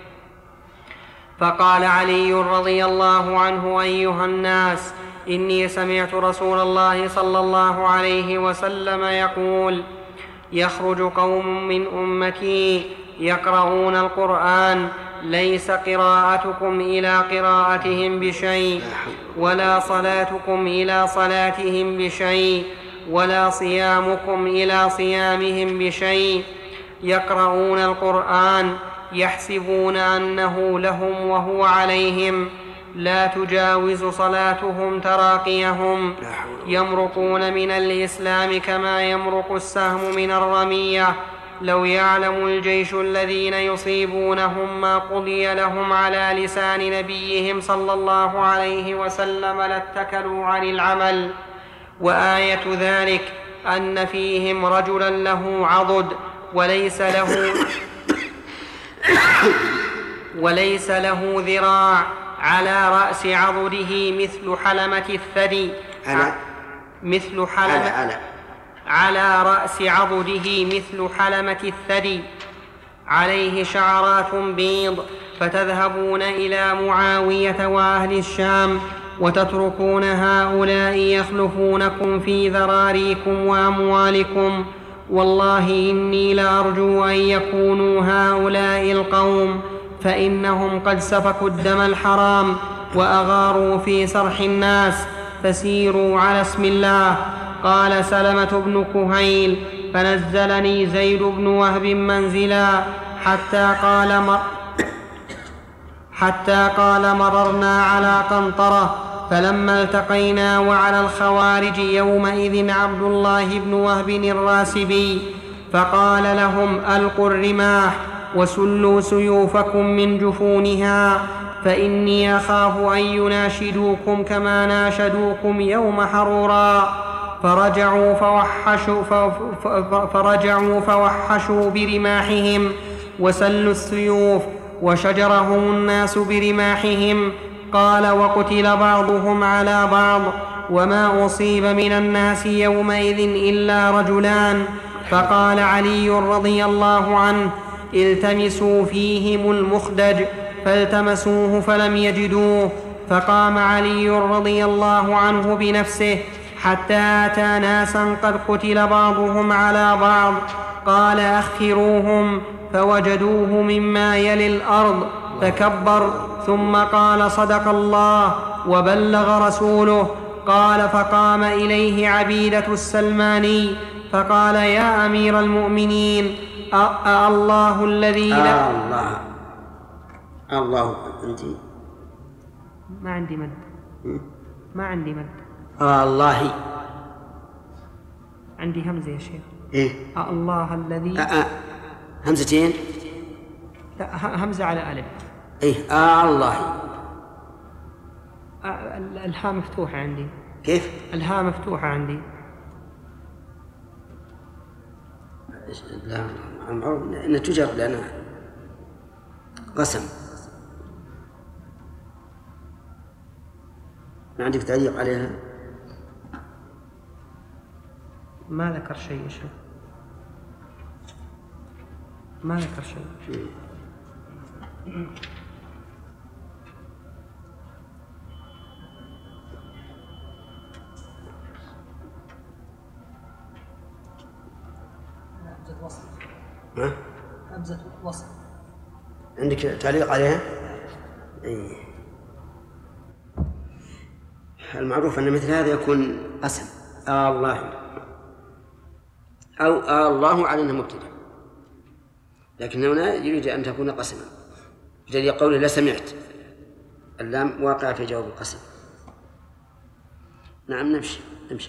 فقال علي رضي الله عنه أيها الناس إني سمعت رسول الله صلى الله عليه وسلم يقول يخرج قوم من أمتي يقرؤون القرآن ليس قراءتكم إلى قراءتهم بشيء ولا صلاتكم إلى صلاتهم بشيء ولا صيامكم إلى صيامهم بشيء، يقرؤون القرآن يحسبون أنه لهم وهو عليهم، لا تجاوز صلاتهم تراقيهم، يمرقون من الإسلام كما يمرق السهم من الرمية، لو يعلم الجيش الذين يصيبونهم ما قضي لهم على لسان نبيهم صلى الله عليه وسلم لاتكلوا عن العمل. وآية ذلك أن فيهم رجلا له عضد وليس له وليس له ذراع على رأس عضده مثل حلمة الثدي على مثل حلمة على, على. على رأس عضده مثل حلمة الثدي، عليه شعرات بيض، فتذهبون إلى معاوية وأهل الشام وتتركون هؤلاء يخلفونكم في ذراريكم وأموالكم. والله إني لأرجو أن يكونوا هؤلاء القوم، فإنهم قد سفكوا الدم الحرام وأغاروا في سرح الناس، فسيروا على اسم الله. قال سلمة بن كهيل: فنزلني زيد بن وهب منزلا حتى قال مر حتى قال مررنا على قنطرة، فلما التقينا وعلى الخوارج يومئذ عبد الله بن وهب الراسبي، فقال لهم: ألقوا الرماح وسلوا سيوفكم من جفونها، فإني أخاف أن يناشدوكم كما ناشدوكم يوم حرورا. فرجعوا فوحشوا, فرجعوا فوحشوا برماحهم وسلوا السيوف وشجرهم الناس برماحهم. قال: وقتل بعضهم على بعض، وما أصيب من الناس يومئذ إلا رجلان. فقال علي رضي الله عنه: التمسوا فيهم المخدج، فالتمسوه فلم يجدوه، فقام علي رضي الله عنه بنفسه حتى أتى ناسا قد قتل بعضهم على بعض، قال: أخروهم، فوجدوه مما يلي الأرض، فكبر ثم قال: صدق الله وبلغ رسوله. قال: فقام إليه عبيدة السلماني فقال: يا أمير المؤمنين، الله الذي لا الله الله عندي ما عندي مد ما عندي مد الله عندي همزة يا شيخ. إيه؟ الله الذي أه أه. همزتين؟ لا، همزة على ألف. إيه؟ آه الله. آه الهاء مفتوحة عندي. كيف؟ الهاء مفتوحة عندي. لا، معروف إن تجر لنا قسم. ما عندك تعليق عليها؟ ما ذكر شيء يا شيخ، ما ذكر شيء. همزة وصل. ها؟ همزة وصل. عندك تعليق عليها؟ إيه. المعروف أن مثل هذا يكون قسم. آه الله أو آه الله على أنه مبتدأ، لكن هنا يريد أن تكون قسما، بدليل قوله لا سمعت، اللام واقع في جواب القسم. نعم نمشي نمشي.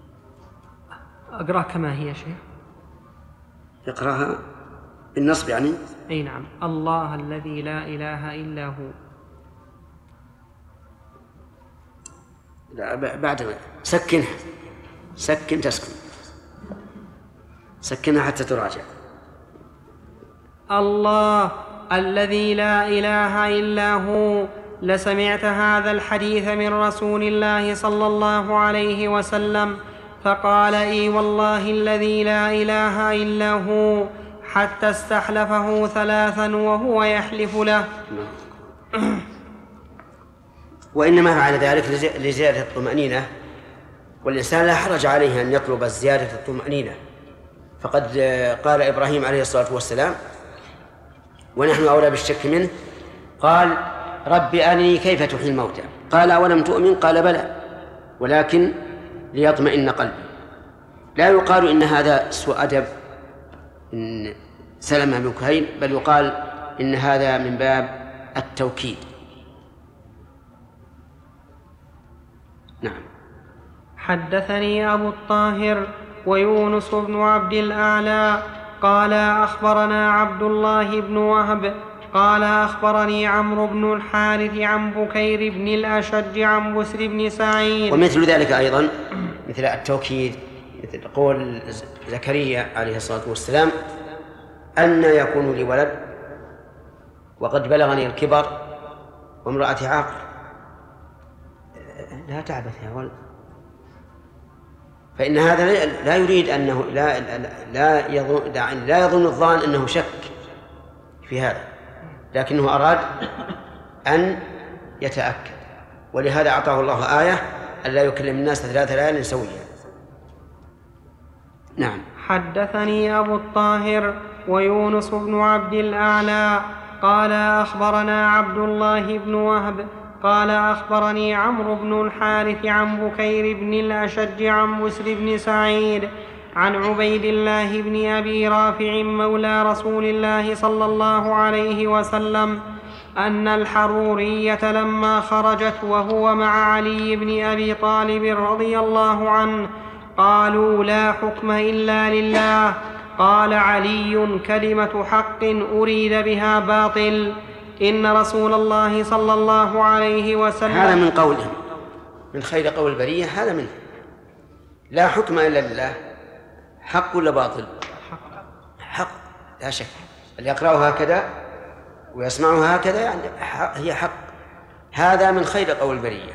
أقرأ كما هي شيخ. يقرأها بالنصب يعني. أي نعم. الله الذي لا إله إلا هو. لا بعد سكنها، سكن تسكن، سكنها حتى تراجع. الله الذي لا إله إلا هو. لسمعت هذا الحديث من رسول الله صلى الله عليه وسلم فقال: إي والله الذي لا إله إلا هو، حتى استحلفه ثلاثا وهو يحلف له. وإنما فعل ذلك لزيادة الطمأنينة، والإنسان لا حرج عليه أن يطلب زيادة الطمأنينة، فقد قال إبراهيم عليه الصلاة والسلام ونحن أولى بالشك منه، قال: رب أرني كيف تحيي الموتى، قال: أولم تؤمن؟ قال: بلى ولكن ليطمئن قلبي. لا يقال إن هذا سوء أدب إن سلمة بن كهيل، بل يقال إن هذا من باب التوكيد. نعم. حدثني أبو الطاهر ويونس بن عبد الأعلى قال أخبرنا عبد الله بن وهب قال أخبرني عمرو بن الحارث عن بكير بن الأشج عن بسر بن سعيد. ومثل ذلك أيضا مثل التوكيد، مثل قول زكريا عليه الصلاة والسلام: أن يكون لي ولد وقد بلغني الكبر وامرأتي عاقر. لا تعبث يا ولد. فإن هذا لا يريد أنه لا لا يظن لا يظن الظان أنه شك في هذا، لكنه أراد أن يتأكد، ولهذا أعطاه الله آية ألا يكلم الناس ثلاث ليال سويا. نعم. حدثني أبو الطاهر ويونس بن عبد الأعلى قال أخبرنا عبد الله بن وهب قال أخبرني عمرو بن الحارث عن بكير بن الأشج عن بسر بن سعيد عن عبيد الله بن أبي رافع مولى رسول الله صلى الله عليه وسلم أن الحرورية لما خرجت وهو مع علي بن أبي طالب رضي الله عنه قالوا: لا حكم إلا لله. قال علي: كلمة حق أريد بها باطل. إن رسول الله صلى الله عليه وسلم. هذا من قولهم، من خير قول البرية، هذا منه. لا حكم إلا لله، حق ولا باطل؟ حق لا شك. اللي يقرأه هكذا ويسمعه هكذا يعني هي حق. هذا من خير قول البرية،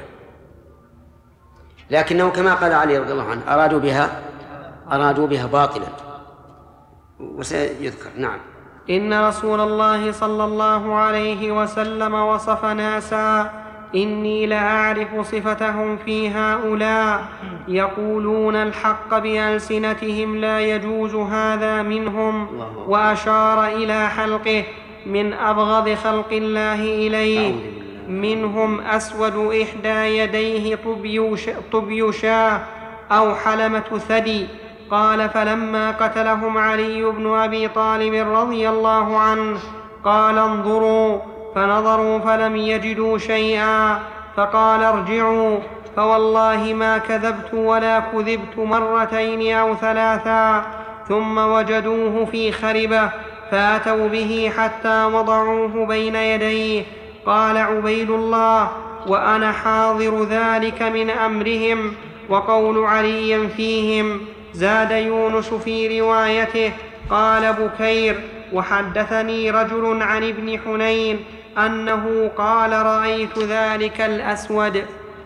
لكنه كما قال علي رضي الله عنه أرادوا بها أرادوا بها باطلا، وسيذكر. نعم. إن رسول الله صلى الله عليه وسلم وصف ناسا: إني لأعرف صفتهم في هؤلاء يقولون الحق بألسنتهم لا يجوز هذا منهم، وأشار إلى حلقه: من أبغض خلق الله إليه منهم أسود إحدى يديه طبي شاه أو حلمة ثدي. قال: فلما قتلهم علي بن أبي طالب رضي الله عنه قال: انظروا. فنظروا فلم يجدوا شيئا، فقال: ارجعوا، فوالله ما كذبت ولا كذبت مرتين أو ثلاثا. ثم وجدوه في خربة فأتوا به حتى وضعوه بين يديه. قال عبيد الله: وأنا حاضر ذلك من أمرهم. وقول علي فيهم. زاد يونس في روايته: قال بكير: وحدثني رجل عن ابن حنين أنه قال: رأيت ذلك الأسود.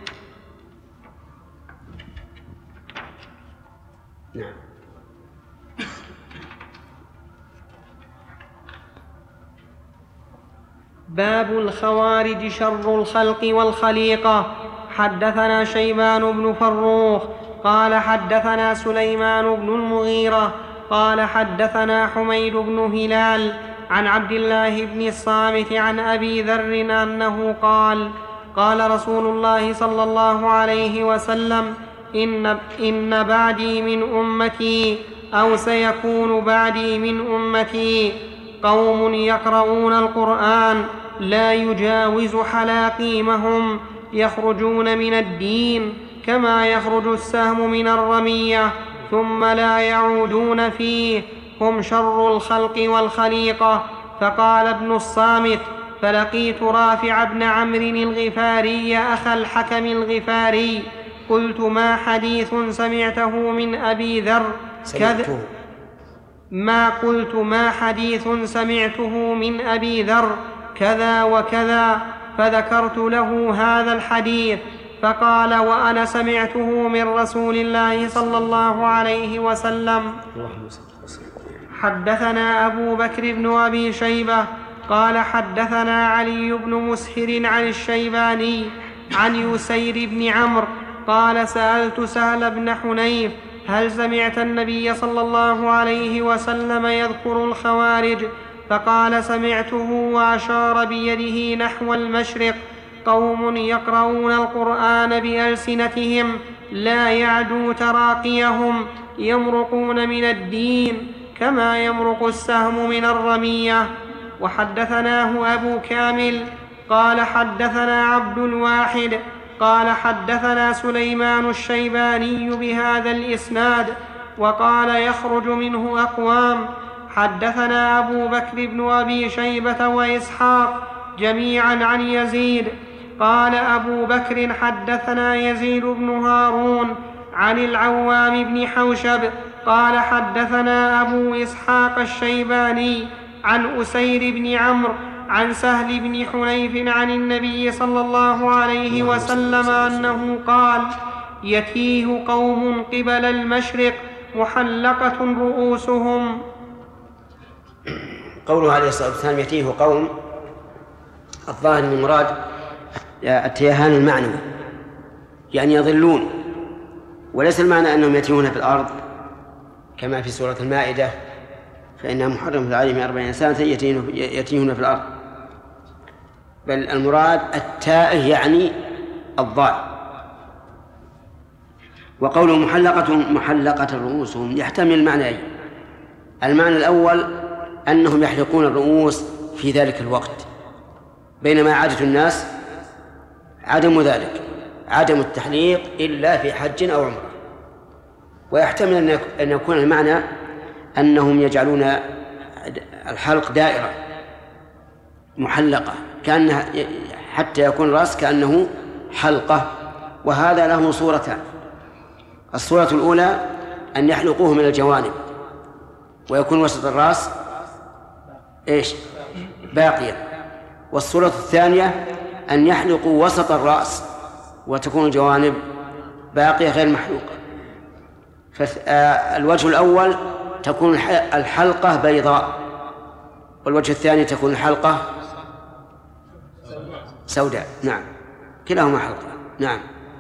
نعم. باب الخوارج شر الخلق والخليقة. حدثنا شيبان بن فروخ قال حدثنا سليمان بن المغيرة قال حدثنا حميد بن هلال عن عبد الله بن الصامت عن أبي ذر أنه قال: قال رسول الله صلى الله عليه وسلم: إن, إن بعدي من أمتي أو سيكون بعدي من أمتي قوم يقرؤون القرآن لا يجاوز حلاقيمهم، يخرجون من الدين كما يخرج السهم من الرمية ثم لا يعودون فيه، هم شر الخلق والخليقة. فقال ابن الصامت: فلقيت رافع بن عمرو الغفاري أخا الحكم الغفاري، قلت: ما حديث سمعته من أبي ذر كذا ما قلت ما حديث سمعته من أبي ذر كذا وكذا، فذكرت له هذا الحديث، فقال: وأنا سمعته من رسول الله صلى الله عليه وسلم. حدثنا أبو بكر بن أبي شيبة قال حدثنا علي بن مسهر عن الشيباني عن يسير بن عمرو قال: سألت سهل بن حنيف: هل سمعت النبي صلى الله عليه وسلم يذكر الخوارج؟ فقال: سمعته، وأشار بيده نحو المشرق: قوم يقرؤون القرآن بألسنتهم لا يعدو تراقيهم، يمرقون من الدين كما يمرق السهم من الرمية. وحدثناه أبو كامل قال حدثنا عبد الواحد قال حدثنا سليمان الشيباني بهذا الإسناد، وقال: يخرج منه أقوام. حدثنا أبو بكر بن أبي شيبة وإسحاق جميعا عن يزيد قال أبو بكر حدثنا يزيد بن هارون عن العوام بن حوشب قال حدثنا أبو إسحاق الشيباني عن أسير بن عمرو عن سهل بن حنيف عن النبي صلى الله عليه وسلم أنه قال يتيه قوم قبل المشرق محلقة رؤوسهم. قوله عليه الصلاة والسلام يتيه قوم، الظاهر من المراد التيهان المعنوي، يعني يضلون، وليس المعنى أنهم يتيهون في الأرض كما في سورة المائدة فإنها محرمة عليهم أربعين سنة يتيهون في الأرض، بل المراد التائه يعني الضال. وقوله محلقة محلقة رؤوسهم يحتمل المعنيين. المعنى الأول أنهم يحلقون الرؤوس في ذلك الوقت، بينما عادة الناس عدم ذلك، عدم التحليق إلا في حج أو عمرة. ويحتمل أن يكون المعنى أنهم يجعلون الحلق دائرة محلقة كأنها حتى يكون الرأس كأنه حلقة، وهذا له صورتان. الصورة الأولى أن يحلقوه من الجوانب ويكون وسط الرأس إيش باقيا، والصورة الثانية أن يحلقوا وسط الرأس وتكون الجوانب باقية غير محلوقة. فالوجه الأول تكون الحلقة بيضاء، والوجه الثاني تكون الحلقة سوداء. نعم، كلاهما حلقة. نعم.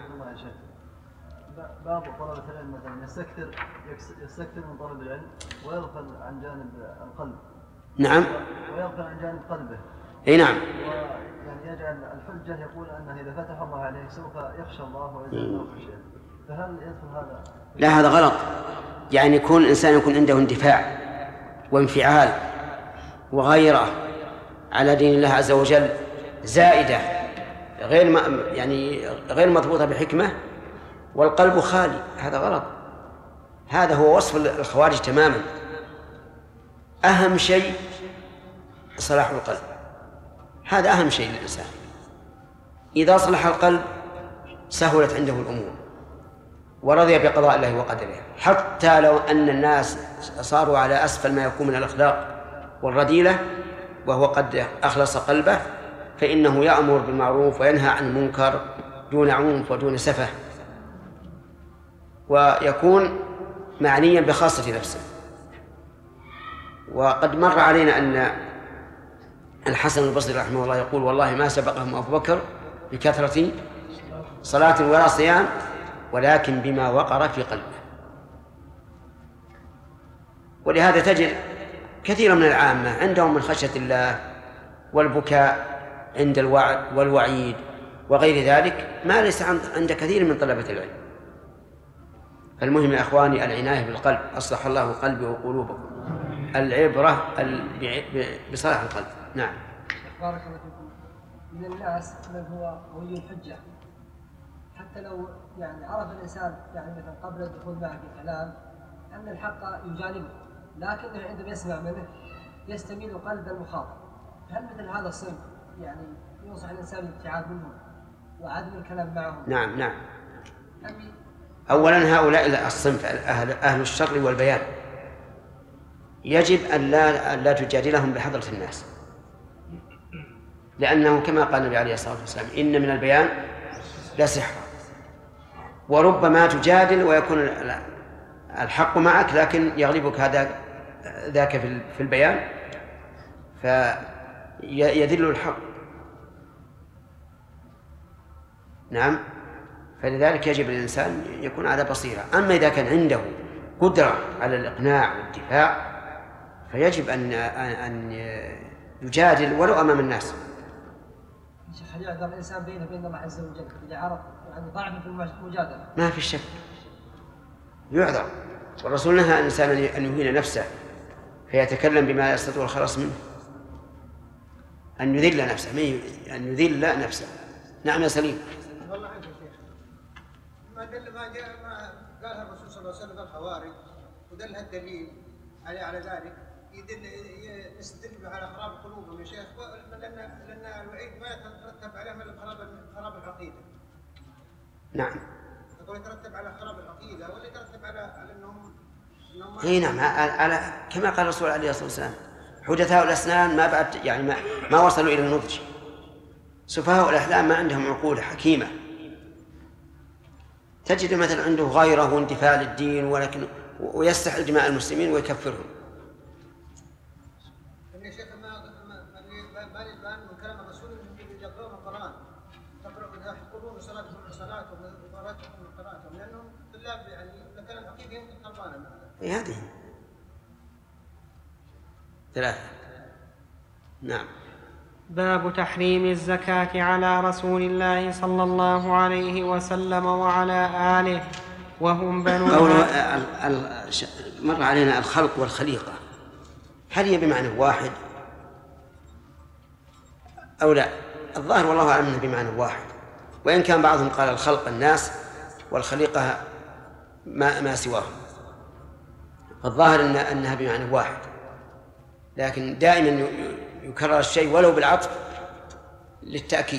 بعض طلبة العلم مثلا يستكثر يستكثر من طلب العلم ويغفل عن جانب القلب. نعم. ويغفل عن جانب قلبه. اي نعم. يعني يجعل الحجة يقول أنه إذا فتح الله عليه سوف يخشى الله ويزيده خشية، فهل يدخل هذا؟ لا، هذا غلط. يعني يكون الإنسان يكون عنده اندفاع وانفعال وغيرة على دين الله عز وجل زائدة غير ما يعني غير مضبوطة بحكمة، والقلب خالي، هذا غلط. هذا هو وصف الخوارج تماما. أهم شيء صلاح القلب، هذا أهم شيء للإنسان. إذا صلح القلب سهلت عنده الأمور ورضي بقضاء الله وقدره، حتى لو أن الناس صاروا على أسفل ما يكون من الأخلاق والرذيلة وهو قد أخلص قلبه، فإنه يأمر بالمعروف وينهى عن المنكر دون عنف ودون سفه، ويكون معنيا بخاصة نفسه. وقد مر علينا أن الحسن البصري رحمه الله يقول والله ما سبقهم أبو بكر بكثرة صلاة ولا صيام ولكن بما وقر في قلبه. ولهذا تجد كثيرا من العامة عندهم من خشية الله والبكاء عند الوعد والوعيد وغير ذلك ما ليس عند كثير من طلبة العلم. المهم يا أخواني العناية بالقلب، أصلح الله قلبي وقلوبكم، العبرة بصلاح القلب. نعم. بارك الله فيكم. من الناس من هو قوي الحجة، حتى لو يعني عرف الإنسان يعني مثلا قبل الدخول معه في كلام أن الحق يجانبه، لكنه عندما يسمع منه يستميل قلب المخاطب. هل مثل هذا الصنف يعني ينصح الإنسان بالابتعاد منهم وعدم الكلام معهم؟ نعم نعم. أولا هؤلاء الصنف أهل, أهل الشر والبيان يجب أن لا, أن لا تجادلهم بحضرة الناس، لأنه كما قال النبي عليه الصلاة والسلام إن من البيان لا سحر، وربما تجادل ويكون الحق معك لكن يغلبك هذا ذاك في البيان فيذل الحق. نعم. فلذلك يجب الإنسان يكون على بصيرة. أما إذا كان عنده قدرة على الإقناع والدفاع فيجب أن أن يجادل ولو أمام الناس. شيخ هل يعذر الإنسان بينه وبين الله عز وجل إذا عرف يعني ضعف في المجادلة؟ ما في شك يعذر، والرسول نهى الإنسان أن يهين نفسه فيتكلم بما يستطيع الخلاص منه، أن يذل نفسه أن يذل نفسه. نعم يا سليم. والله عنك يا شيخ، ما دل ما جاء ما قالها الرسول صلى الله عليه وسلم الخوارج ودلها الدليل عليه على ذلك يدل يستدل على خراب قلوبهم يا شيخ، لأن لأن الوعيد ما يترتب عليه من خراب خراب العقيدة. نعم. يقول يترتب على خراب العقيدة ولا يترتب على على أنهم أنهم اي نعم، على كما قال الرسول عليه الصلاة والسلام حدثاء الأسنان ما بعد يعني ما, ما وصلوا إلى النضج، سفهاء الأحلام ما عندهم عقول حكيمة. تجد مثلا عنده غيرة واندفاع للدين ولكن ويستحل دماء المسلمين ويكفرهم. يا شيخ ما ما بالي الآن من كلام الرسول اللي يقرؤون القرآن تقرؤون يحفظون صلاتهم وصلاتهم وقراءتهم وقراءتهم لأنهم طلاب يعني كلام عقيدة يمكن خربانة. اي هذه ثلاثة. نعم. باب تحريم الزكاة على رسول الله صلى الله عليه وسلم وعلى آله وهم بنو. مر علينا الخلق والخليقة، هل هي بمعنى واحد أو لا؟ الظاهر والله أعلم أنه بمعنى واحد، وإن كان بعضهم قال الخلق الناس والخليقة ما, ما سواهم، الظاهر إن أنها بمعنى واحد، لكن دائما يكرر الشيء ولو بالعطف للتأكيد.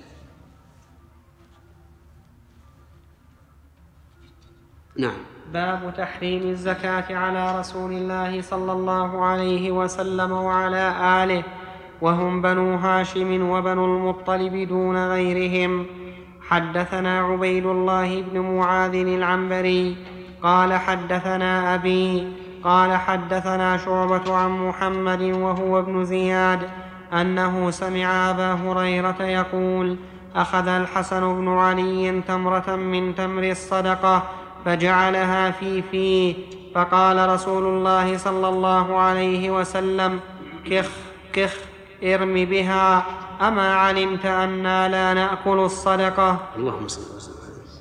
نعم. باب تحريم الزكاة على رسول الله صلى الله عليه وسلم وعلى آله وهم بنو هاشم وبنو المطلب دون غيرهم. حدثنا عبيد الله بن معاذ العنبري قال حدثنا أبي قال حدثنا شعبة عن محمد وهو ابن زياد أنه سمع أبا هريرة يقول: أخذ الحسن بن علي تمرة من تمر الصدقة فجعلها في فيه، فقال رسول الله صلى الله عليه وسلم: كخ كخ ارم بها، أما علمت أنا لا نأكل الصدقة؟ اللهم صل وسلم.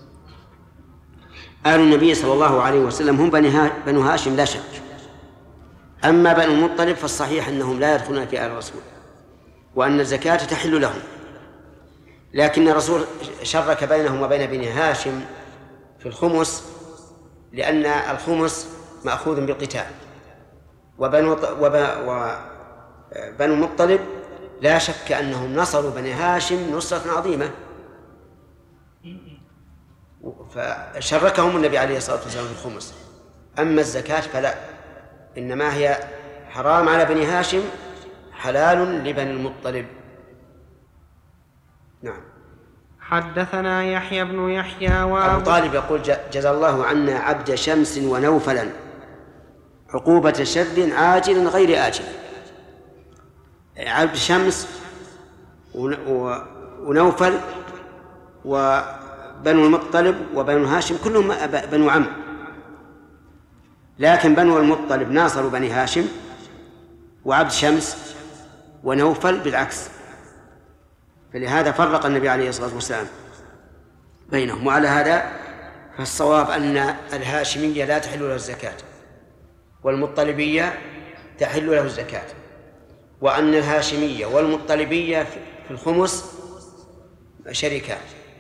آل النبي صلى الله عليه وسلم هم بنو هاشم لا شك، أما بنو المطلب فالصحيح أنهم لا يدخلون في آل الرسول، وأن الزكاة تحل لهم، لكن الرسول شرك بينهم وبين بني هاشم في الخمس، لأن الخمس مأخوذ بالقتال، وبنو وبنو المطلب لا شك أنهم نصروا بني هاشم نصرة عظيمة، فشركهم النبي عليه الصلاة والسلام في الخمس. أما الزكاة فلا، إنما هي حرام على بني هاشم حلال لبني المطلب. نعم. حدثنا يحيى بن يحيى وأبو طالب يقول: جزى الله عنا عبد شمس ونوفلا عقوبة شر عاجل غير آجل. عبد شمس ونوفل وبنو المطلب وبنو هاشم كلهم بنو عم، لكن بنو المطلب ناصروا بني هاشم، وعبد شمس ونوفل بالعكس، فلهذا فرق النبي عليه الصلاة والسلام بينهم. وعلى هذا فالصواب أن الهاشمية لا تحل له الزكاة، والمطلبية تحل له الزكاة، وأن الهاشمية والمطلبية في الخمس شركان.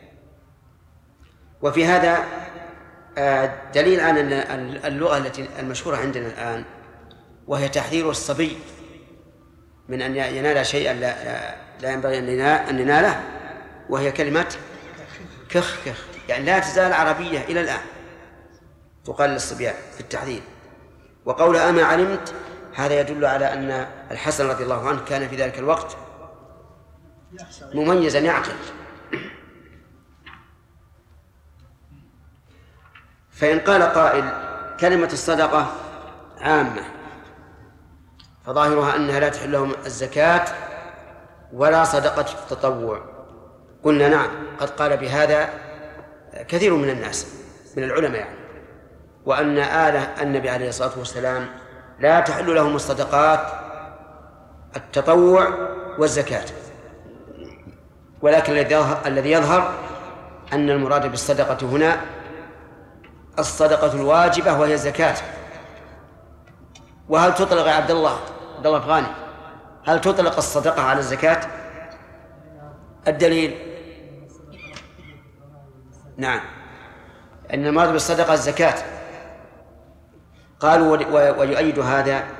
وفي هذا دليل على أن اللغة التي المشهورة عندنا الآن، وهي تحذير الصبي من أن ينال شيئا لا, لا ينبغي أن يناله، وهي كلمة كخ كخ، يعني لا تزال عربية إلى الآن تقال للصبيان في التحذير. وقول أما علمت هذا يدل على أن الحسن رضي الله عنه كان في ذلك الوقت مميزا يعقل. فإن قال قائل كلمة الصدقة عامة فظاهرها أنها لا تحل لهم الزكاة ولا صدقة التطوع، قلنا نعم، قد قال بهذا كثير من الناس من العلماء يعني، وأن آل النبي عليه الصلاة والسلام لا تحل لهم الصدقات التطوع والزكاة، ولكن الذي يظهر أن المراد بالصدقة هنا الصدقة الواجبة وهي الزكاة. وهل تطلق يا عبد الله عبد الله أفغاني هل تطلق الصدقة على الزكاة؟ الدليل نعم، أن المراد بالصدقة الزكاة. قالوا ويؤيد هذا